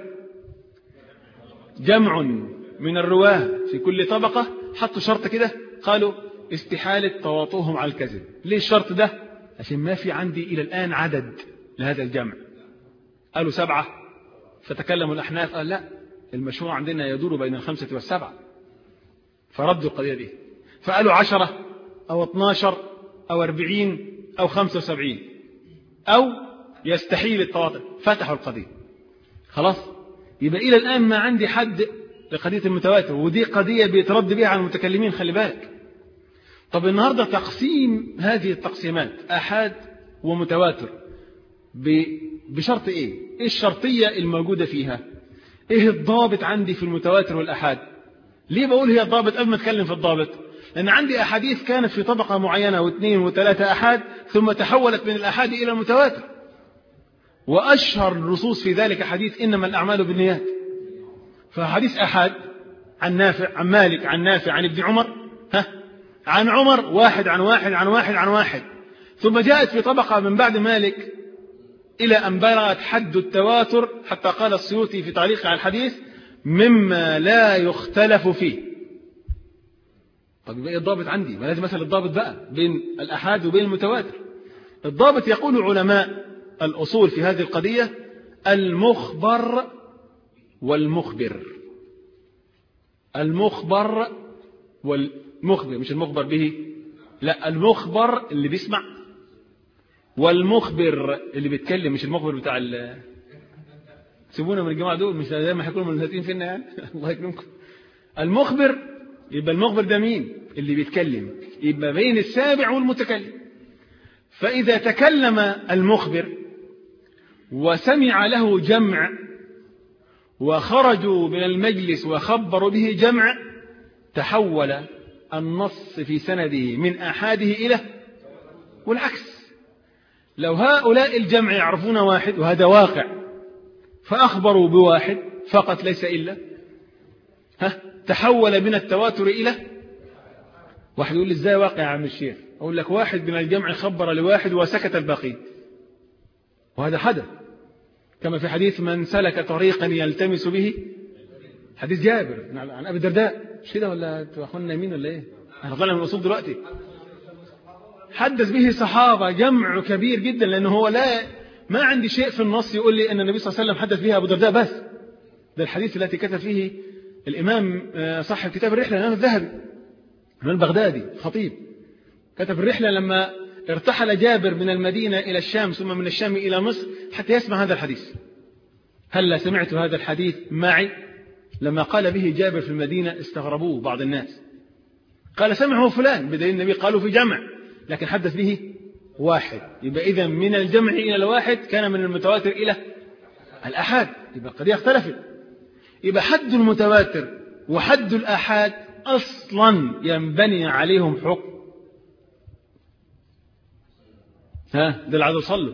جمع من الرواه في كل طبقة، حطوا شرط كده، قالوا استحالة تواطؤهم على الكذب. ليه الشرط ده؟ عشان ما في عندي إلى الآن عدد لهذا الجمع. قالوا سبعة، فتكلموا الأحناف قال لا، المشروع عندنا يدور بين الخمسة والسبعة، فردوا القضية دي. فقالوا عشرة أو اثناشر أو أربعين أو خمسة وسبعين أو يستحيل التواطؤ، فتحوا القضية. خلاص. يبقى إلى الآن ما عندي حد لقضية المتواتر، ودي قضية بيترد بها على المتكلمين، خلي بالك. طب النهاردة تقسيم هذه التقسيمات أحاد ومتواتر بشرط إيه؟ إيه الشرطية الموجودة فيها؟ إيه الضابط عندي في المتواتر والأحاد؟ ليه بقول هي الضابط قبل ما أتكلم في الضابط؟ لأن عندي أحاديث كانت في طبقة معينة واثنين وثلاثة أحاد، ثم تحولت من الأحاد إلى المتواتر. وأشهر النصوص في ذلك حديث إنما الأعمال بالنيات. فحديث أحاد عن نافع عن مالك عن نافع عن ابن عمر، ها عن عمر واحد عن واحد عن واحد عن واحد، ثم جاءت في طبقة من بعد مالك إلى أن بلغت حد التواتر، حتى قال السيوطي في تعليقه على الحديث مما لا يختلف فيه. طب يبقى الضابط عندي؟ ما لازم مثل الضابط بقى بين الأحاد وبين المتواتر. الضابط يقول علماء الأصول في هذه القضية المخبر والمخبر. المخبر والمخبر، مش المخبر به، لا، المخبر اللي بيسمع، والمخبر اللي بيتكلم، مش المخبر بتاع ال سيبونا من الجماعة دول، مش زي ما هيكونوا منهزين فينا يعني. الله يكرمكم. المخبر، يبقى المخبر ده مين؟ اللي بيتكلم، يبقى بين السامع والمتكلم. فإذا تكلم المخبر وسمع له جمع وخرجوا من المجلس وخبروا به جمع، تحول النص في سنده من أحاده إلى، والعكس. لو هؤلاء الجمع يعرفون واحد وهذا واقع، فأخبروا بواحد فقط ليس إلا، ها تحول من التواتر إلى واحد. يقول لي إزاي واقع يا عم الشيخ؟ أقول لك واحد من الجمع خبر لواحد وسكت الباقي، وهذا حدث، كما في حديث من سلك طريقا يلتمس به، حديث جابر عن أبي الدرداء، مش كده ولا أخونا نايمين ولا إيه؟ أنا طالع من الأصول دلوقتي. حدث به صحابة جمع كبير جدا، لأنه هو لا ما عندي شيء في النص يقول لي أن النبي صلى الله عليه وسلم حدث بها أبو الدرداء بس. ده الحديث التي كتب فيه الإمام صاحب كتاب الرحلة، الإمام الذهبي، الإمام البغدادي خطيب، كتب الرحلة لما ارتحل جابر من المدينة إلى الشام ثم من الشام إلى مصر حتى يسمع هذا الحديث. هل سمعت هذا الحديث معي؟ لما قال به جابر في المدينة استغربوه بعض الناس، قال سمعه فلان، بدليل النبي قالوا في جمع، لكن حدث به واحد. يبقى إذا من الجمع إلى الواحد كان من المتواتر إلى الأحاد، يبقى القضية اختلفت. يبقى حد المتواتر وحد الأحاد أصلا ينبني عليهم حكم. ها ده العدد صلوا.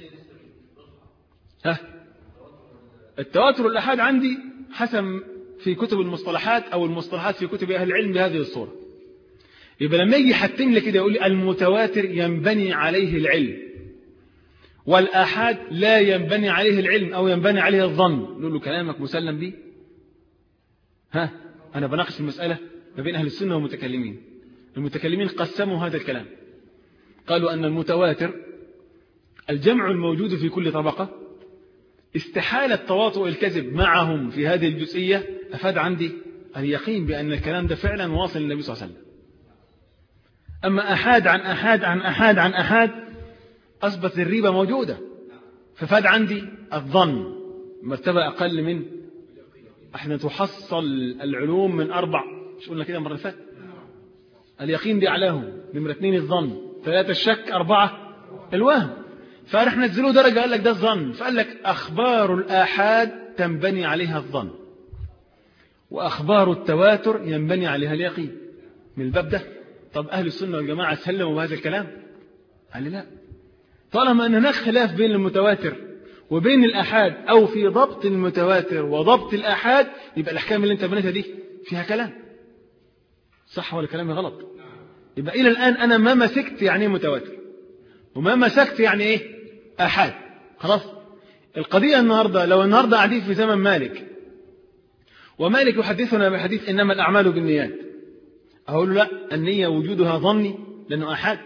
ها التواتر والأحاد عندي حسب في كتب المصطلحات أو المصطلحات في كتب أهل العلم بهذه الصورة. يبقى لما يجي يحتم لي كده يقول لي المتواتر ينبني عليه العلم، والآحاد لا ينبني عليه العلم أو ينبني عليه الظن، نقول له كلامك مسلم به. ها أنا بناقش المسألة ما بين أهل السنة والمتكلمين. المتكلمين قسموا هذا الكلام، قالوا أن المتواتر الجمع الموجود في كل طبقة، استحالة تواطؤ الكذب معهم في هذه الجزئية، أفاد عندي اليقين بأن الكلام ده فعلا واصل للنبي صلى الله عليه وسلم. أما أحاد عن أحاد عن أحاد عن أحاد أثبت الريبة موجودة، ففاد عندي الظن مرتبة أقل من، احنا تحصل العلوم من أربع، مش قلنا كده مرة فات؟ اليقين دي أعلاهم، نمرة اثنين الظن، ثلاثة الشك، أربعة الوهم. فراح نزلوه درجة قال لك ده الظن، فقال لك أخبار الآحاد تنبني عليها الظن وأخبار التواتر ينبني عليها اليقين. من الباب ده طب أهل السنة والجماعة سلموا بهذا الكلام؟ قال لي لا، طالما أن هناك خلاف بين المتواتر وبين الآحاد أو في ضبط المتواتر وضبط الآحاد يبقى الأحكام اللي أنت بنيتها دي فيها كلام. صح ولا كلامي غلط؟ يبقى إلى الآن أنا ما مسكت يعني إيه متواتر وما مسكت يعني إيه آحاد. خلاص. القضية النهاردة لو النهاردة قاعدين في زمن مالك ومالك يحدثنا بحديث إنما الأعمال بالنيات، أقول له لا، النية وجودها ظني لأنه آحاد.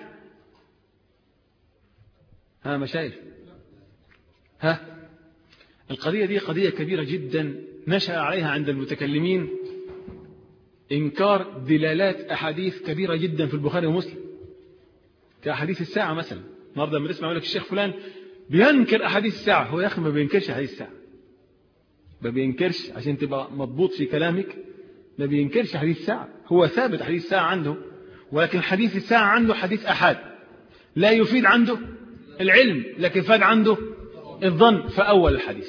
ها مشايخ، ها القضية دي قضية كبيرة جدا نشأ عليها عند المتكلمين إنكار دلالات أحاديث كبيرة جدا في البخاري ومسلم كأحاديث الساعة مثلا. النهارده لما تسمع يقول لك الشيخ فلان بينكر أحاديث الساعة، هو يا أخي ما بينكرش أحاديث الساعة، ما بينكرش عشان تبقى مضبوط في كلامك، ما بينكرش حديث الساعة، هو ثابت حديث الساعة عنده، ولكن حديث الساعة عنده حديث أحاد لا يفيد عنده العلم لكن فاد عنده الظن فأول الحديث.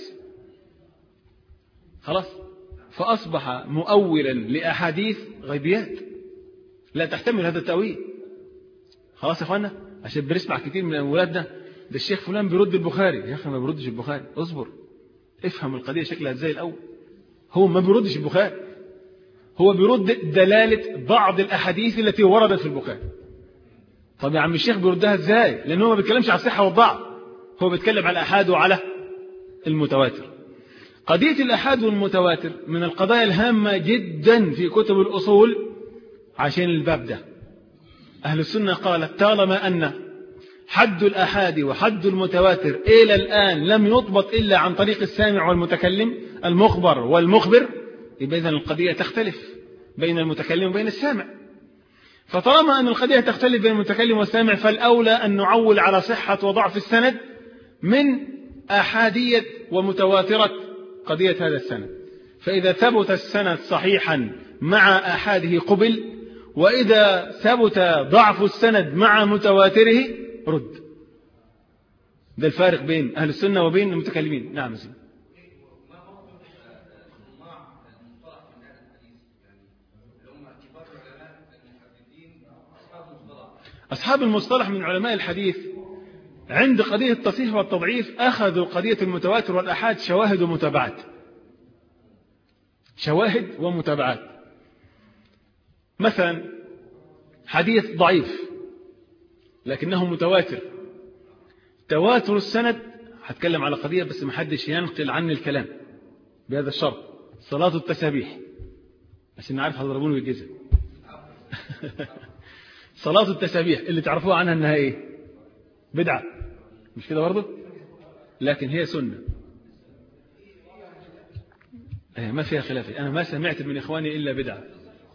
خلاص، فأصبح مؤولا لأحاديث غيبيات لا تحتمل هذا التأويل. خلاص يا أخوانا، عشان بنسمع كتير من أولادنا ده الشيخ فلان بيرد البخاري، يا أخي ما بيردش البخاري، اصبر افهم القضية شكلها ازاي الأول. هو ما بيردش البخاري، هو بيرد دلالة بعض الأحاديث التي وردت في البخاري. طب يا عم الشيخ بيردها ازاي؟ لأنه ما بيتكلمش على الصحة والضعف، هو بيتكلم على الأحاد وعلى المتواتر. قضية الأحاد والمتواتر من القضايا الهامة جدا في كتب الأصول. عشان الباب ده أهل السنة قالت طالما أن حد الأحاد وحد المتواتر إلى الآن لم يضبط إلا عن طريق السامع والمتكلم، المخبر والمخبر، يبقى إذن القضية تختلف بين المتكلم وبين السامع. فطالما أن القضية تختلف بين المتكلم والسامع فالأولى أن نعول على صحة وضعف السند من أحادية ومتواترة قضية هذا السند. فإذا ثبت السند صحيحا مع أحاده قبل، وإذا ثبت ضعف السند مع متواتره رد. ده الفارق بين أهل السنة وبين المتكلمين. نعم سيدي. أصحاب المصطلح من علماء الحديث عند قضية التصحيح والتضعيف أخذوا قضية المتواتر والأحاد شواهد ومتابعات، شواهد ومتابعات. مثلا حديث ضعيف لكنه متواتر، تواتر السند، هتكلم على قضية بس ما حدش ينقل عني الكلام بهذا الشرط، صلاة التسابيح، عشان نعرف هضربوني بالجزم. صلاة التسابيح اللي تعرفوها عنها انها ايه؟ بدعة، مش كده برضه؟ لكن هي سنة، ما فيها خلاف. انا ما سمعت من اخواني الا بدعة.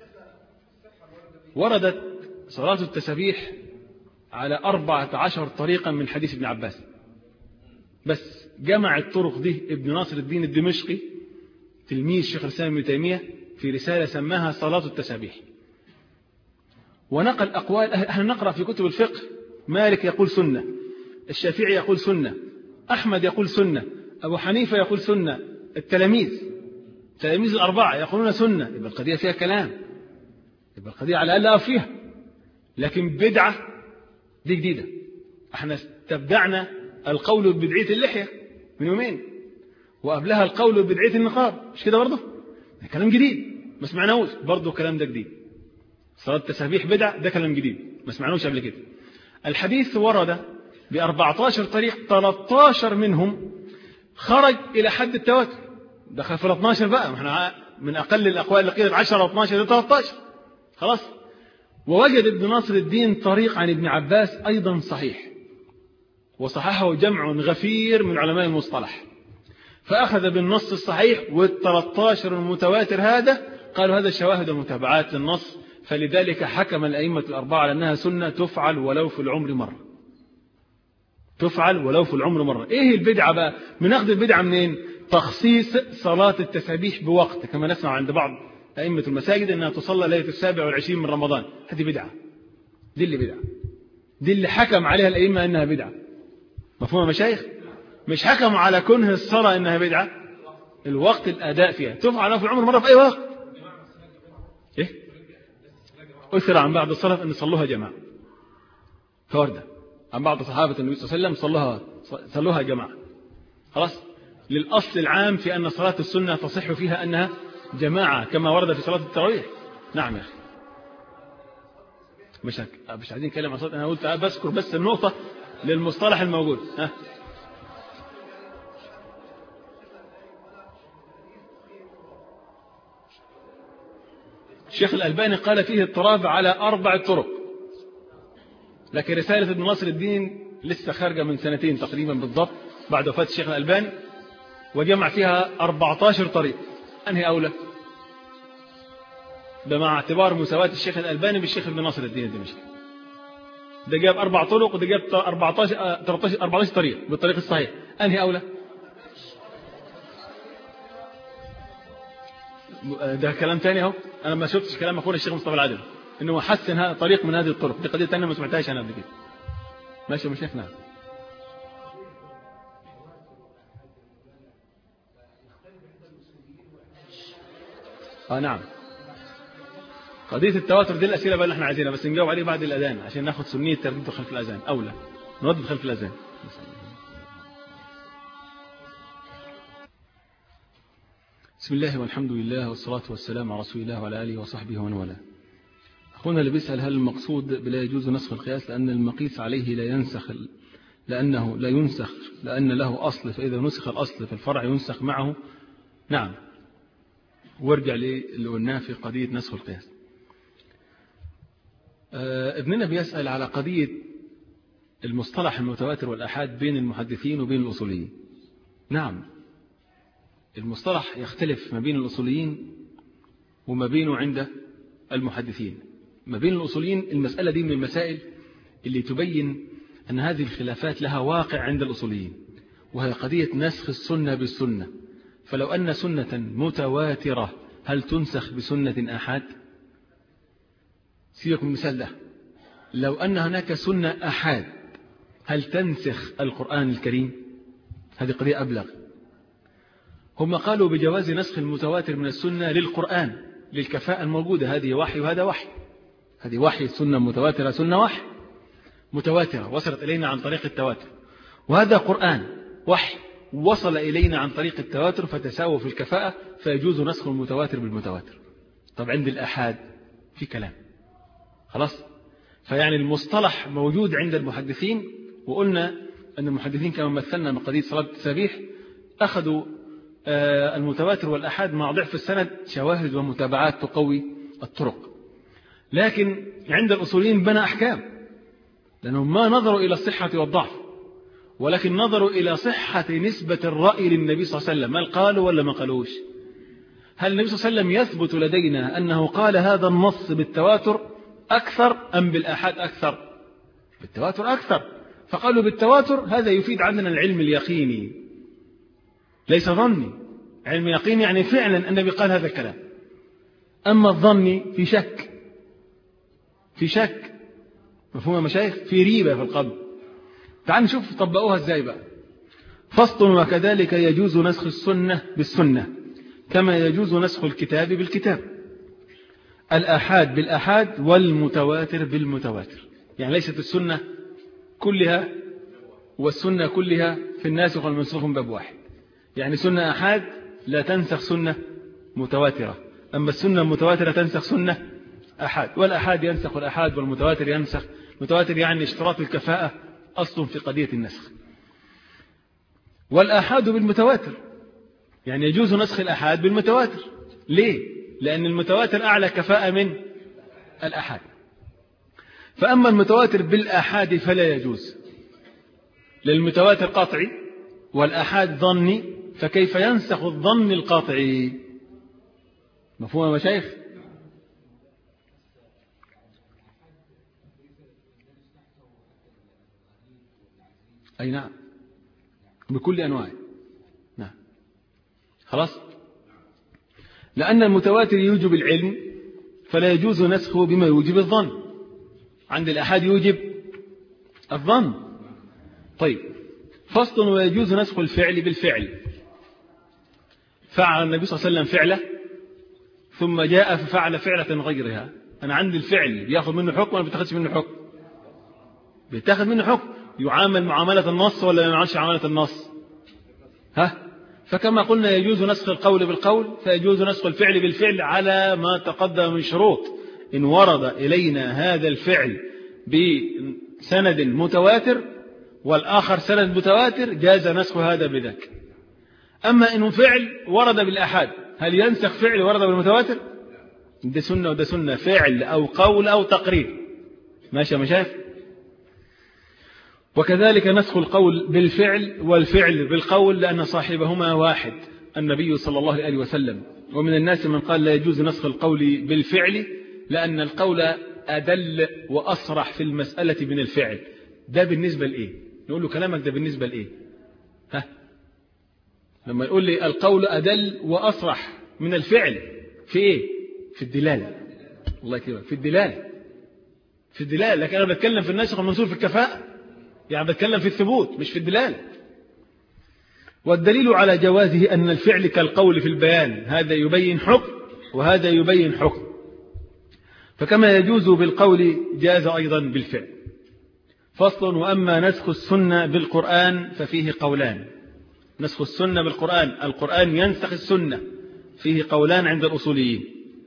وردت صلاة التسابيح على أربعة عشر طريقا من حديث ابن عباس، بس جمع الطرق دي ابن ناصر الدين الدمشقي تلميذ شيخ الإسلام ابن تيمية في رسالة سماها صلاة التسابيح، ونقل أقوال. احنا نقرأ في كتب الفقه مالك يقول سنة، الشافعي يقول سنة، أحمد يقول سنة، أبو حنيفة يقول سنة، التلاميذ التلاميذ الأربعة يقولون سنة، يبقى القضية فيها كلام، يبقى القضية على الأقل فيها. لكن بدعة دي جديدة، احنا استبدعنا القول ببدعية اللحية من يومين، وقبلها القول ببدعية النقاب، مش كده برضه؟ ده كلام جديد ما سمعناهوش، برضه الكلام ده جديد. صلاة التسابيح بدعة، ده كلام جديد ما سمعناهوش قبل كده. الحديث ورد ب أربعة عشر طريق، ثلاثة عشر منهم خرج إلى حد التواتر، دخل في اثنا عشر بقى، احنا من أقل الأقوال اللي قيلت عشرة و اثنا عشر ل ثلاثة عشر خلاص. ووجد ابن ناصر الدين طريق عن ابن عباس أيضا صحيح، وصححه جمع غفير من علماء المصطلح، فأخذ بالنص الصحيح والثلاثة عشر المتواتر هذا، قالوا هذا شواهد ومتابعات للنص، فلذلك حكم الأئمة الأربعة على أنها سنة تفعل ولو في العمر مرة، تفعل ولو في العمر مرة. إيه البدعة بقى؟ بناخد البدعة منين؟ تخصيص صلاة التسابيح بوقت، كما نسمع عند بعض أئمة المساجد أنها تصلى ليلة السابع والعشرين من رمضان، هذه بدعة، دي اللي بدعة، دي اللي حكم عليها الأئمة أنها بدعة. مفهوم يا مشايخ؟ مش حكموا على كونه الصلاة إنها بدعة، الوقت الأداء فيها تفعل في العمر مرة في أي وقت. إيه؟ أثر عن بعض السلف أن صلوها جماعة، فوردة عن بعض صحابة النبي صلى الله عليه وسلم صلوها صلوها جماعة. خلاص، للأصل العام في أن صلاة السنة تصح فيها أنها جماعة كما ورد في صلاة التراويح. نعم يا أخي، مش هك... مش عايزين نتكلم عن صلاة، أنا قلت بذكر بس النقطة للمصطلح الموجود. ها، الشيخ الألباني قال فيه اضطراب على أربع طرق، لكن رسالة ابن ناصر الدين لسه خارجة من سنتين تقريبا بالضبط بعد وفاة الشيخ الألباني، وجمع فيها أربعة عشر طريق. أنهي أولى؟ ده مع اعتبار مساواة الشيخ الألباني بالشيخ ابن ناصر الدين الدمشقي. ده جاب أربع طرق وده جاب أربعة عشر طريق بالطريق الصحيح. أنهي أولى؟ ده كلام تاني اهو، انا ما شفتش كلام اخونا الشيخ مصطفى العدل انه حسن هذا طريق من هذه الطرق، دي قضيه ثانيه ما سمعتهاش انا قبل كده. ماشي يا شيخنا. اه نعم، قضيه التواتر دي الاسئله بقى اللي احنا عايزينها، بس نجاوب عليه بعد الاذان عشان ناخد سنيه تردد خلف الاذان. اولى نردد خلف الاذان. بسم الله والحمد لله والصلاة والسلام على رسول الله وعلى آله وصحبه ومن والاه. أخونا اللي بيسأل هل المقصود بلا يجوز نسخ القياس لأن المقيس عليه لا ينسخ، لأنه لا ينسخ لأن له أصل، فإذا نسخ الأصل في الفرع ينسخ معه؟ نعم، وارجع اللي قلناه في قضية نسخ القياس. آه ابننا بيسأل على قضية المصطلح المتواتر والأحاد بين المحدثين وبين الأصوليين. نعم، المصطلح يختلف ما بين الأصوليين وما بينه عند المحدثين. ما بين الأصوليين المسألة دي من المسائل اللي تبين أن هذه الخلافات لها واقع عند الأصوليين، وهي قضية نسخ السنة بالسنة. فلو أن سنة متواترة هل تنسخ بسنة أحاد؟ سيبكم المثال ده، لو أن هناك سنة أحاد هل تنسخ القرآن الكريم؟ هذه قضية أبلغ. هم قالوا بجواز نسخ المتواتر من السنة للقرآن للكفاءة الموجودة، هذه وحي وهذا وحي، هذه وحي السنة متواترة، سنة وحي متواترة وصلت إلينا عن طريق التواتر، وهذا قرآن وحي وصل إلينا عن طريق التواتر فتساووا في الكفاءة، فيجوز نسخ المتواتر بالمتواتر. طب عند الأحاد في كلام. خلاص، فيعني المصطلح موجود عند المحدثين، وقلنا أن المحدثين كما مثلنا من قضية صلاة التسابيح أخذوا المتواتر والأحاد مع ضعف السند شواهد ومتابعات تقوي الطرق. لكن عند الأصوليين بنى أحكام، لأنهم ما نظروا إلى الصحة والضعف، ولكن نظروا إلى صحة نسبة الرأي للنبي صلى الله عليه وسلم. هل قالوا ولا ما قالوش؟ هل النبي صلى الله عليه وسلم يثبت لدينا أنه قال هذا النص بالتواتر أكثر أم بالأحاد أكثر؟ بالتواتر أكثر، فقالوا بالتواتر. هذا يفيد عندنا العلم اليقيني ليس ظني، علم يقين يعني فعلا النبي قال هذا الكلام. أما الظني في شك، في شك. مفهوم يا مشايخ؟ في ريبة في القلب. تعال نشوف طبقوها ازاي بقى. فصل: وكذلك يجوز نسخ السنة بالسنة كما يجوز نسخ الكتاب بالكتاب، الآحاد بالآحاد والمتواتر بالمتواتر. يعني ليست السنة كلها والسنة كلها في الناسخ والمنسوخ من باب واحد. يعني سنة أحاد لا تنسخ سنة متواترة، أما السنة المتواترة تنسخ سنة أحاد، والأحاد ينسخ الأحاد والمتواتر ينسخ متواتر. يعني اشتراط الكفاءة أصل في قضية النسخ. والآحاد بالمتواتر، يعني يجوز نسخ الأحاد بالمتواتر. ليه؟ لأن المتواتر أعلى كفاءة من الأحاد. فأما المتواتر بالآحاد فلا يجوز، للمتواتر قاطعي والآحاد ظني، فكيف ينسخ الظن القاطعي؟ مفهوم يا مشايخ؟ أي نعم، بكل أنواعه. نعم، خلاص. لأن المتواتر يوجب العلم فلا يجوز نسخه بما يوجب الظن، عند الآحاد يوجب الظن. طيب، فصل. ويجوز نسخ الفعل بالفعل. فعل النبي صلى الله عليه وسلم فعله ثم جاء ففعل فعلة غيرها. أنا عندي الفعل بياخذ منه حكم ولا بيتاخذش منه حكم؟ بيتاخذ منه حكم. يعامل معاملة النص ولا ما يعاملش معاملة النص؟ ها؟ فكما قلنا يجوز نسخ القول بالقول فيجوز نسخ الفعل بالفعل على ما تقدم من شروط. إن ورد إلينا هذا الفعل بسند متواتر والآخر سند متواتر جاز نسخ هذا بذاك. أما إنه فعل ورد بالأحاد، هل ينسخ فعل ورد بالمتواتر؟ ده سنة وده سنة، فعل أو قول أو تقرير. ماشي يا مشايخ؟ وكذلك نسخ القول بالفعل والفعل بالقول لأن صاحبهما واحد النبي صلى الله عليه وسلم. ومن الناس من قال لا يجوز نسخ القول بالفعل لأن القول أدل وأصرح في المسألة من الفعل. ده بالنسبة لإيه؟ نقول له كلامك ده بالنسبة لإيه؟ ها؟ لما يقول لي القول أدل وأصرح من الفعل في إيه؟ في الدلالة. الله يكرمك، في الدلالة. في الدلالة. لكن أنا بتكلم في الناسخ والمنسوخ في الكفاءة، يعني بتكلم في الثبوت مش في الدلالة. والدليل على جوازه أن الفعل كالقول في البيان، هذا يبين حكم وهذا يبين حكم. فكما يجوز بالقول جاز أيضا بالفعل. فصل. وأما نسخ السنة بالقرآن ففيه قولان. نسخ السنة بالقرآن، القرآن ينسخ السنة، فيه قولان عند الأصوليين.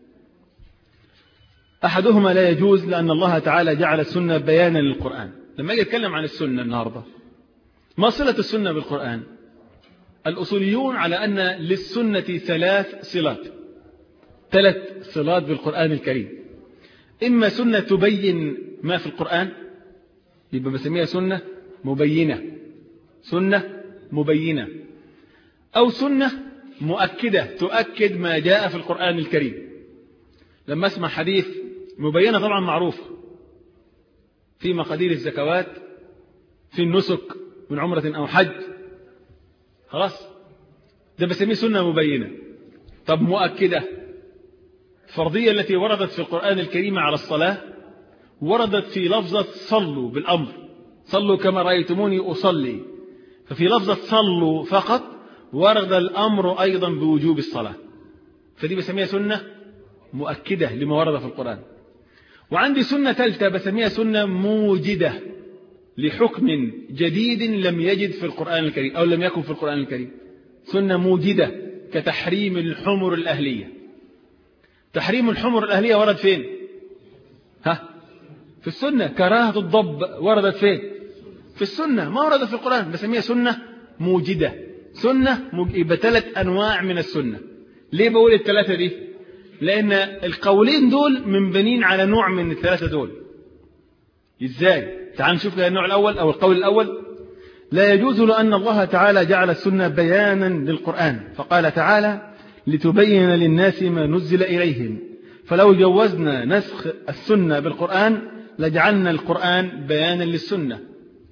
أحدهما لا يجوز لأن الله تعالى جعل السنة بيانا للقرآن. لما أجي أتكلم عن السنة النهاردة، ما صلة السنة بالقرآن؟ الأصوليون على أن للسنة ثلاث صلات، ثلاث صلات بالقرآن الكريم. إما سنة تبين ما في القرآن يبقى بسميها سنة مبينة، سنة مبينة، أو سنة مؤكدة تؤكد ما جاء في القرآن الكريم. لما اسمع حديث مبينة طبعا معروفة في مقادير الزكوات، في النسك من عمرة أو حج، خلاص ده بسميه سنة مبينة. طب مؤكدة، فرضية التي وردت في القرآن الكريم على الصلاة وردت في لفظة صلوا بالأمر، صلوا كما رأيتموني أصلي، ففي لفظة صلوا فقط ورد الأمر أيضا بوجوب الصلاة، فدي بسميها سنة مؤكدة لما ورد في القرآن. وعندي سنة ثالثة بسميها سنة موجدة لحكم جديد لم يجد في القرآن الكريم أو لم يكن في القرآن الكريم، سنة موجدة كتحريم الحمر الأهلية. تحريم الحمر الأهلية ورد فين؟ ها؟ في السنة. كراهة الضب وردت فين؟ في السنة، ما ورد في القرآن، بسميها سنة موجدة. سنة يبقى ثلاث أنواع من السنة. ليه بقول الثلاثة دي؟ لأن القولين دول منبنين على نوع من الثلاثة دول. إزاي؟ تعال نشوف النوع الأول أو القول الأول. لا يجوز لأن الله تعالى جعل السنة بيانا للقرآن، فقال تعالى لتبين للناس ما نزل إليهم. فلو جوزنا نسخ السنة بالقرآن لجعلنا القرآن بيانا للسنة.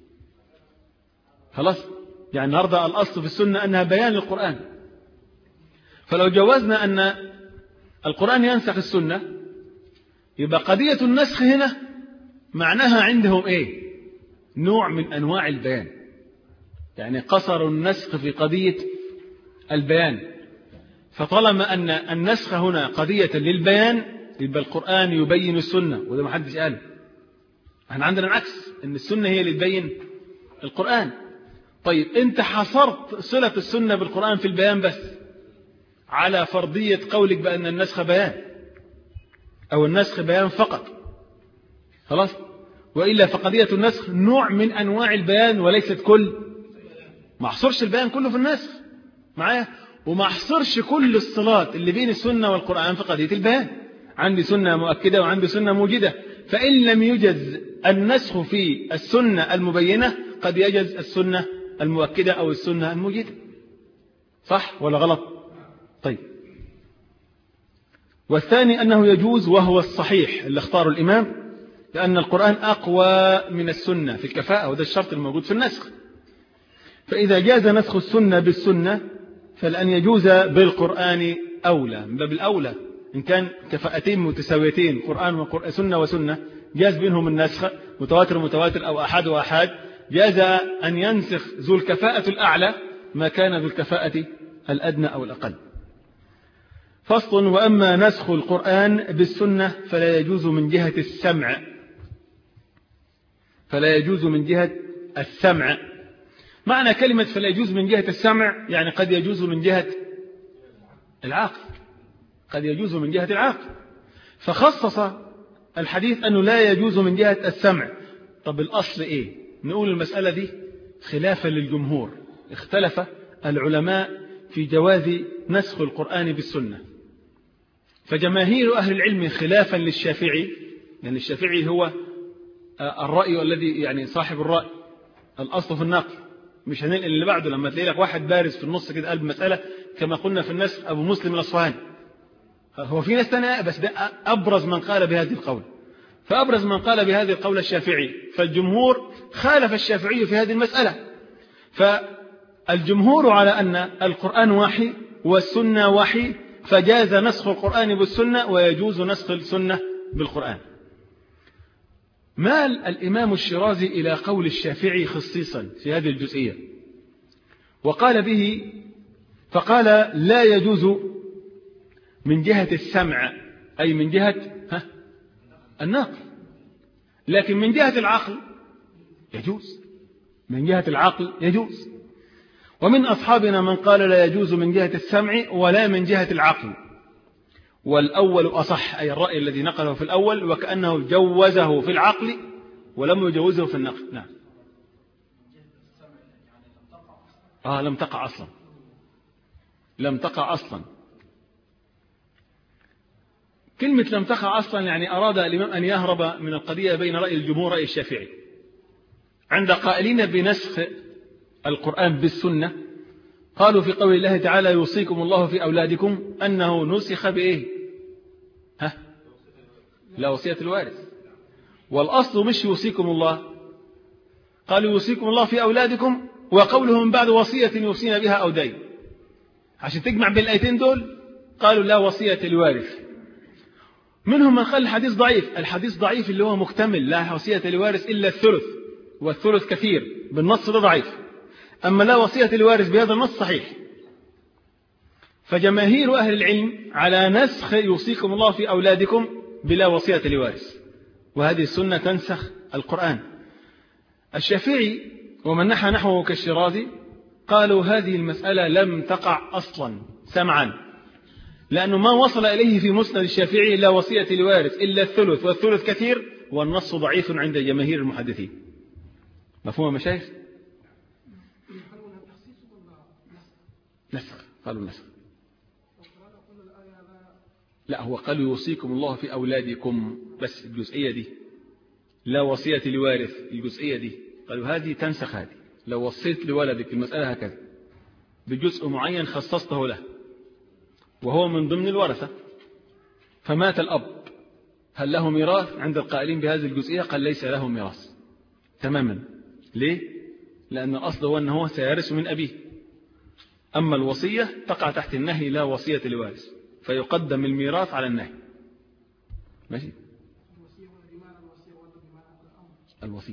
خلاص؟ يعني النهارده الأصل في السنة أنها بيان للقرآن، فلو جوزنا أن القرآن ينسخ السنة يبقى قضية النسخ هنا معناها عندهم إيه؟ نوع من أنواع البيان، يعني قصروا النسخ في قضية البيان. فطالما أن النسخ هنا قضية للبيان يبقى القرآن يبين السنة، وده ما حدش قال. احنا عندنا العكس، أن السنة هي اللي تبين القرآن. طيب أنت حصرت صلة السنة بالقرآن في البيان بس على فرضية قولك بأن النسخ بيان أو النسخ بيان فقط، خلاص؟ وإلا فقضية النسخ نوع من أنواع البيان وليست كل. ما أحصرش البيان كله في النسخ معايا، وما أحصرش كل الصلات اللي بين السنة والقرآن في قضية البيان. عندي سنة مؤكدة وعندي سنة موجدة، فإن لم يجز النسخ في السنة المبينة قد يجز السنة المؤكدة أو السنة الموجدة. صح ولا غلط؟ طيب. والثاني أنه يجوز وهو الصحيح اللي اختاره الإمام، لأن القرآن أقوى من السنة في الكفاءة، وده الشرط الموجود في النسخ. فإذا جاز نسخ السنة بالسنة فلأن يجوز بالقرآن أولى، من باب الأولى إن كان كفاءتين متساويتين قرآن وسنة وسنة جاز بينهم النسخ، متواتر متواتر أو أحد وأحد، جاز أن ينسخ ذو الكفاءة الأعلى ما كان ذو الكفاءة الأدنى أو الأقل. فصل: وأما نسخ القرآن بالسنة فلا يجوز من جهة السمع فلا يجوز من جهة السمع. معنى كلمة فلا يجوز من جهة السمع يعني قد يجوز من جهة العقل، قد يجوز من جهة العقل، فخصص الحديث أنه لا يجوز من جهة السمع. طب الأصل إيه؟ نقول المسألة دي خلافا للجمهور، اختلف العلماء في جواز نسخ القرآن بالسنة. فجماهير أهل العلم خلافا للشافعي، يعني الشافعي هو الرأي الذي يعني صاحب الرأي الأصل في النقل، مش هننقل اللي بعده. لما تلاقي لك واحد بارز في النص كده قلب مسألة كما قلنا في النسخ أبو مسلم الأصفهاني، هو في ناس تانية بس ده أبرز من قال بهذه القول، فأبرز من قال بهذه القول الشافعي، فالجمهور خالف الشافعي في هذه المسألة. فالجمهور على أن القرآن وحي والسنة وحي، فجاز نسخ القرآن بالسنة ويجوز نسخ السنة بالقرآن. مال الإمام الشيرازي إلى قول الشافعي خصيصا في هذه الجزئية وقال به، فقال لا يجوز من جهة السمع أي من جهة ها النقل، لكن من جهة العقل يجوز، من جهة العقل يجوز. ومن أصحابنا من قال لا يجوز من جهة السمع ولا من جهة العقل، والأول أصح، أي الرأي الذي نقله في الأول، وكأنه جوزه في العقل ولم يجوزه في النقل. نعم. آه لم تقع أصلا، لم تقع أصلا. كلمة لم تقع أصلا يعني أراد الإمام أن يهرب من القضية بين رأي الجمهور ورأي الشافعي. عند قائلين بنسخ القرآن بالسنة قالوا في قول الله تعالى يوصيكم الله في أولادكم أنه نسخ بإيه؟ ها؟ لا وصية الوارث، والأصل مش يوصيكم الله، قالوا يوصيكم الله في أولادكم، وقوله من بعد وصية يوصينا بها أو دين، عشان تجمع بين الآيتين دول قالوا لا وصية الوارث. منهم من قال الحديث ضعيف، الحديث ضعيف اللي هو مكتمل لا وصية الوارث إلا الثلث، والثلث كثير، بالنص ده ضعيف، أما لا وصية الوارث بهذا النص صحيح. فجماهير أهل العلم على نسخ يوصيكم الله في أولادكم بلا وصية لوارث، وهذه السنة تنسخ القرآن. الشافعي ومن نحى نحوه كالشيرازي قالوا هذه المسألة لم تقع أصلا سمعا، لأنه ما وصل إليه في مسند الشافعي لا وصية لوارث إلا الثلث، والثلث كثير، والنص ضعيف عند جماهير المحدثين. مفهوم مشايخ؟ نسخ، قالوا نسخ. لا هو قالوا يوصيكم الله في أولادكم، بس الجزئية دي لا وصية لوارث، الجزئية دي قالوا هذه تنسخ هذه. لو وصيت لولدك المسألة هكذا بجزء معين خصصته له وهو من ضمن الورثة، فمات الأب، هل له ميراث؟ عند القائلين بهذه الجزئية قال ليس له ميراث تماما. ليه؟ لأن الأصل هو أنه سيرث من أبيه، أما الوصية تقع تحت النهي لا وصية لوارث، فيقدم الميراث على النهي. ماشي؟ الوصية.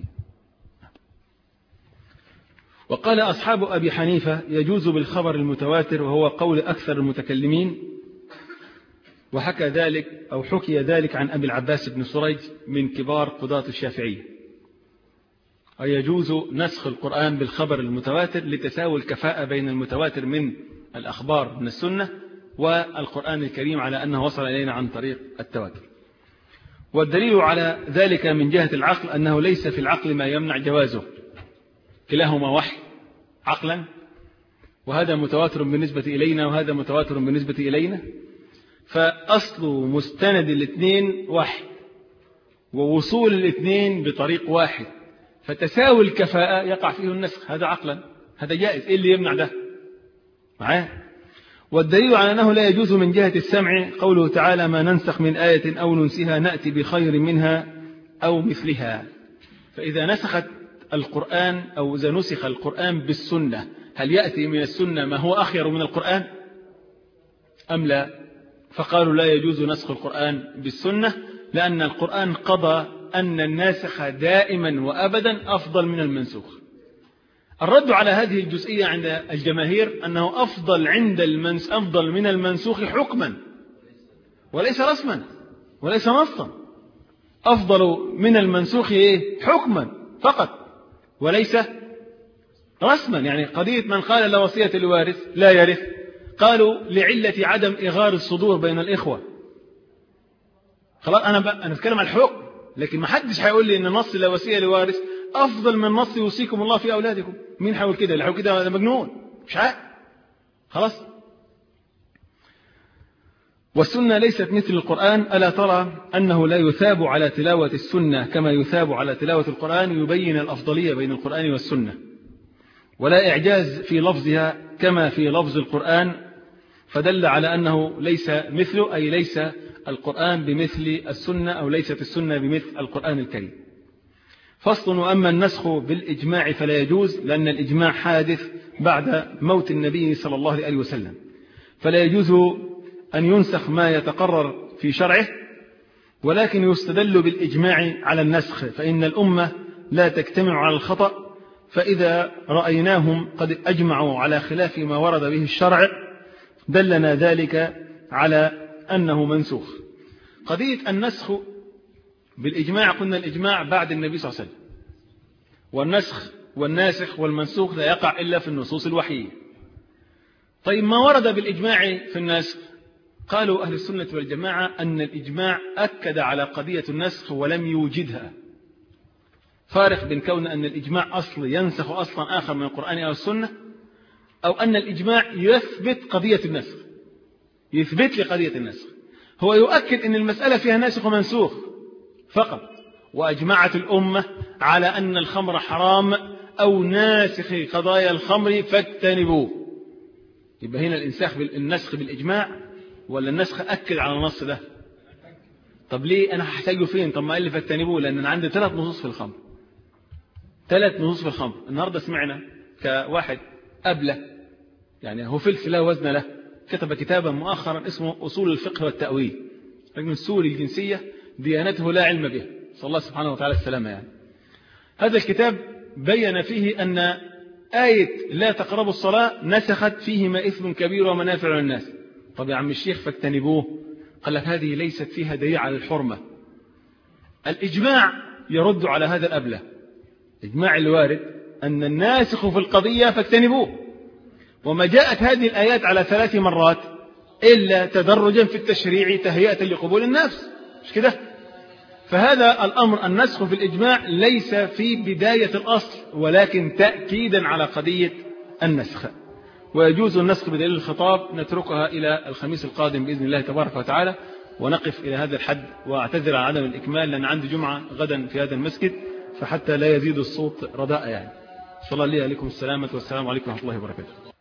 وقال أصحاب أبي حنيفة يجوز بالخبر المتواتر، وهو قول أكثر المتكلمين، وحكى ذلك أو حكي ذلك عن أبي العباس بن سريج من كبار قضاة الشافعية، أي يجوز نسخ القرآن بالخبر المتواتر لتساوي الكفاءة بين المتواتر من الأخبار من السنة والقرآن الكريم على أنه وصل إلينا عن طريق التواتر. والدليل على ذلك من جهة العقل أنه ليس في العقل ما يمنع جوازه، كلاهما وحي عقلا، وهذا متواتر بالنسبة إلينا وهذا متواتر بالنسبة إلينا، فأصل مستند الاثنين واحد، ووصول الاثنين بطريق واحد، فتساوي الكفاءة يقع فيه النسخ، هذا عقلا، هذا جائز، إيه اللي يمنع ده معاه؟ والدليل على أنه لا يجوز من جهة السمع قوله تعالى ما ننسخ من آية أو ننسها نأتي بخير منها أو مثلها. فإذا نسخت القرآن أو إذا نسخ القرآن بالسنة هل يأتي من السنة ما هو أخير من القرآن أم لا؟ فقالوا لا يجوز نسخ القرآن بالسنة، لأن القرآن قضى أن الناسخ دائما وأبدا أفضل من المنسوخ، الرد على هذه الجزئية عند الجماهير أنه أفضل عند المنس أفضل من المنسوخ حكما وليس رسما وليس نصا. أفضل من المنسوخ إيه؟ حكما فقط وليس رسما. يعني قضية من قال لا وصية لوارث لا يرث قالوا لعلة عدم إغار الصدور بين الإخوة. خلاص أنا ب... أنا أتكلم عن الحكم، لكن ما حدش هيقول لي إن نص لا وصية لوارث أفضل من نص يوصيكم الله في أولادكم. مين حاول كده؟ اللي حاول كده ده مجنون مش عاقل. خلاص. والسنة ليست مثل القرآن. ألا ترى أنه لا يثاب على تلاوة السنة كما يثاب على تلاوة القرآن؟ يبين الأفضلية بين القرآن والسنة، ولا إعجاز في لفظها كما في لفظ القرآن، فدل على أنه ليس مثله، أي ليس القرآن بمثل السنة، أو ليست السنة بمثل القرآن الكريم. فصل. وأما النسخ بالإجماع فلا يجوز، لأن الإجماع حادث بعد موت النبي صلى الله عليه وسلم، فلا يجوز أن ينسخ ما يتقرر في شرعه، ولكن يستدل بالإجماع على النسخ، فإن الأمة لا تجتمع على الخطأ، فإذا رأيناهم قد أجمعوا على خلاف ما ورد به الشرع دلنا ذلك على أنه منسوخ. قضية النسخ بالإجماع، قلنا الإجماع بعد النبي صلى الله عليه وسلم، والنسخ والناسخ والمنسوخ لا يقع إلا في النصوص الوحية. طيب ما ورد بالإجماع في النسخ؟ قالوا أهل السنة والجماعة أن الإجماع أكد على قضية النسخ ولم يوجدها. فارق بين كون أن الإجماع أصل ينسخ أصلا آخر من القرآن أو السنة، أو أن الإجماع يثبت قضية النسخ، يثبت لقضية النسخ. هو يؤكد أن المسألة فيها ناسخ ومنسوخ فقط، وأجمعت الأمة على أن الخمر حرام أو ناسخ قضايا الخمر فاجتنبوه. يبقى هنا النسخ بالإجماع ولا النسخ أكد على النص ده؟ طب ليه أنا هحتاجه فين؟ طب ما قال لي فاجتنبوه، لأن أنا عندي ثلاث نصوص في الخمر، ثلاث نصوص في الخمر. النهاردة سمعنا كواحد أبله، يعني هو فلس له وزن له، كتب كتابا مؤخرا اسمه أصول الفقه والتأويل، رجل سوري الجنسية ديانته لا علم بها، صلى الله سبحانه وتعالى السلامة. يعني هذا الكتاب بين فيه أن آية لا تقربوا الصلاة نسخت فيهما إثم كبير ومنافع للناس. طب يا عم الشيخ فاجتنبوه، قال لك هذه ليست فيها دليل على الحرمة. الإجماع يرد على هذا الأبله، إجماع الوارد أن الناسخ في القضية فاجتنبوه، وما جاءت هذه الآيات على ثلاث مرات إلا تدرجا في التشريع تهيئة لقبول النفس، مش كده؟ فهذا الأمر النسخ في الإجماع ليس في بداية الأصل، ولكن تأكيدا على قضية النسخ. ويجوز النسخ بدليل الخطاب، نتركها إلى الخميس القادم بإذن الله تبارك وتعالى، ونقف إلى هذا الحد، وأعتذر عن عدم الإكمال لأن عندي جمعة غدا في هذا المسجد، فحتى لا يزيد الصوت رداء. يعني صلى الله عليه وسلم. السلام عليكم ورحمة الله وبركاته.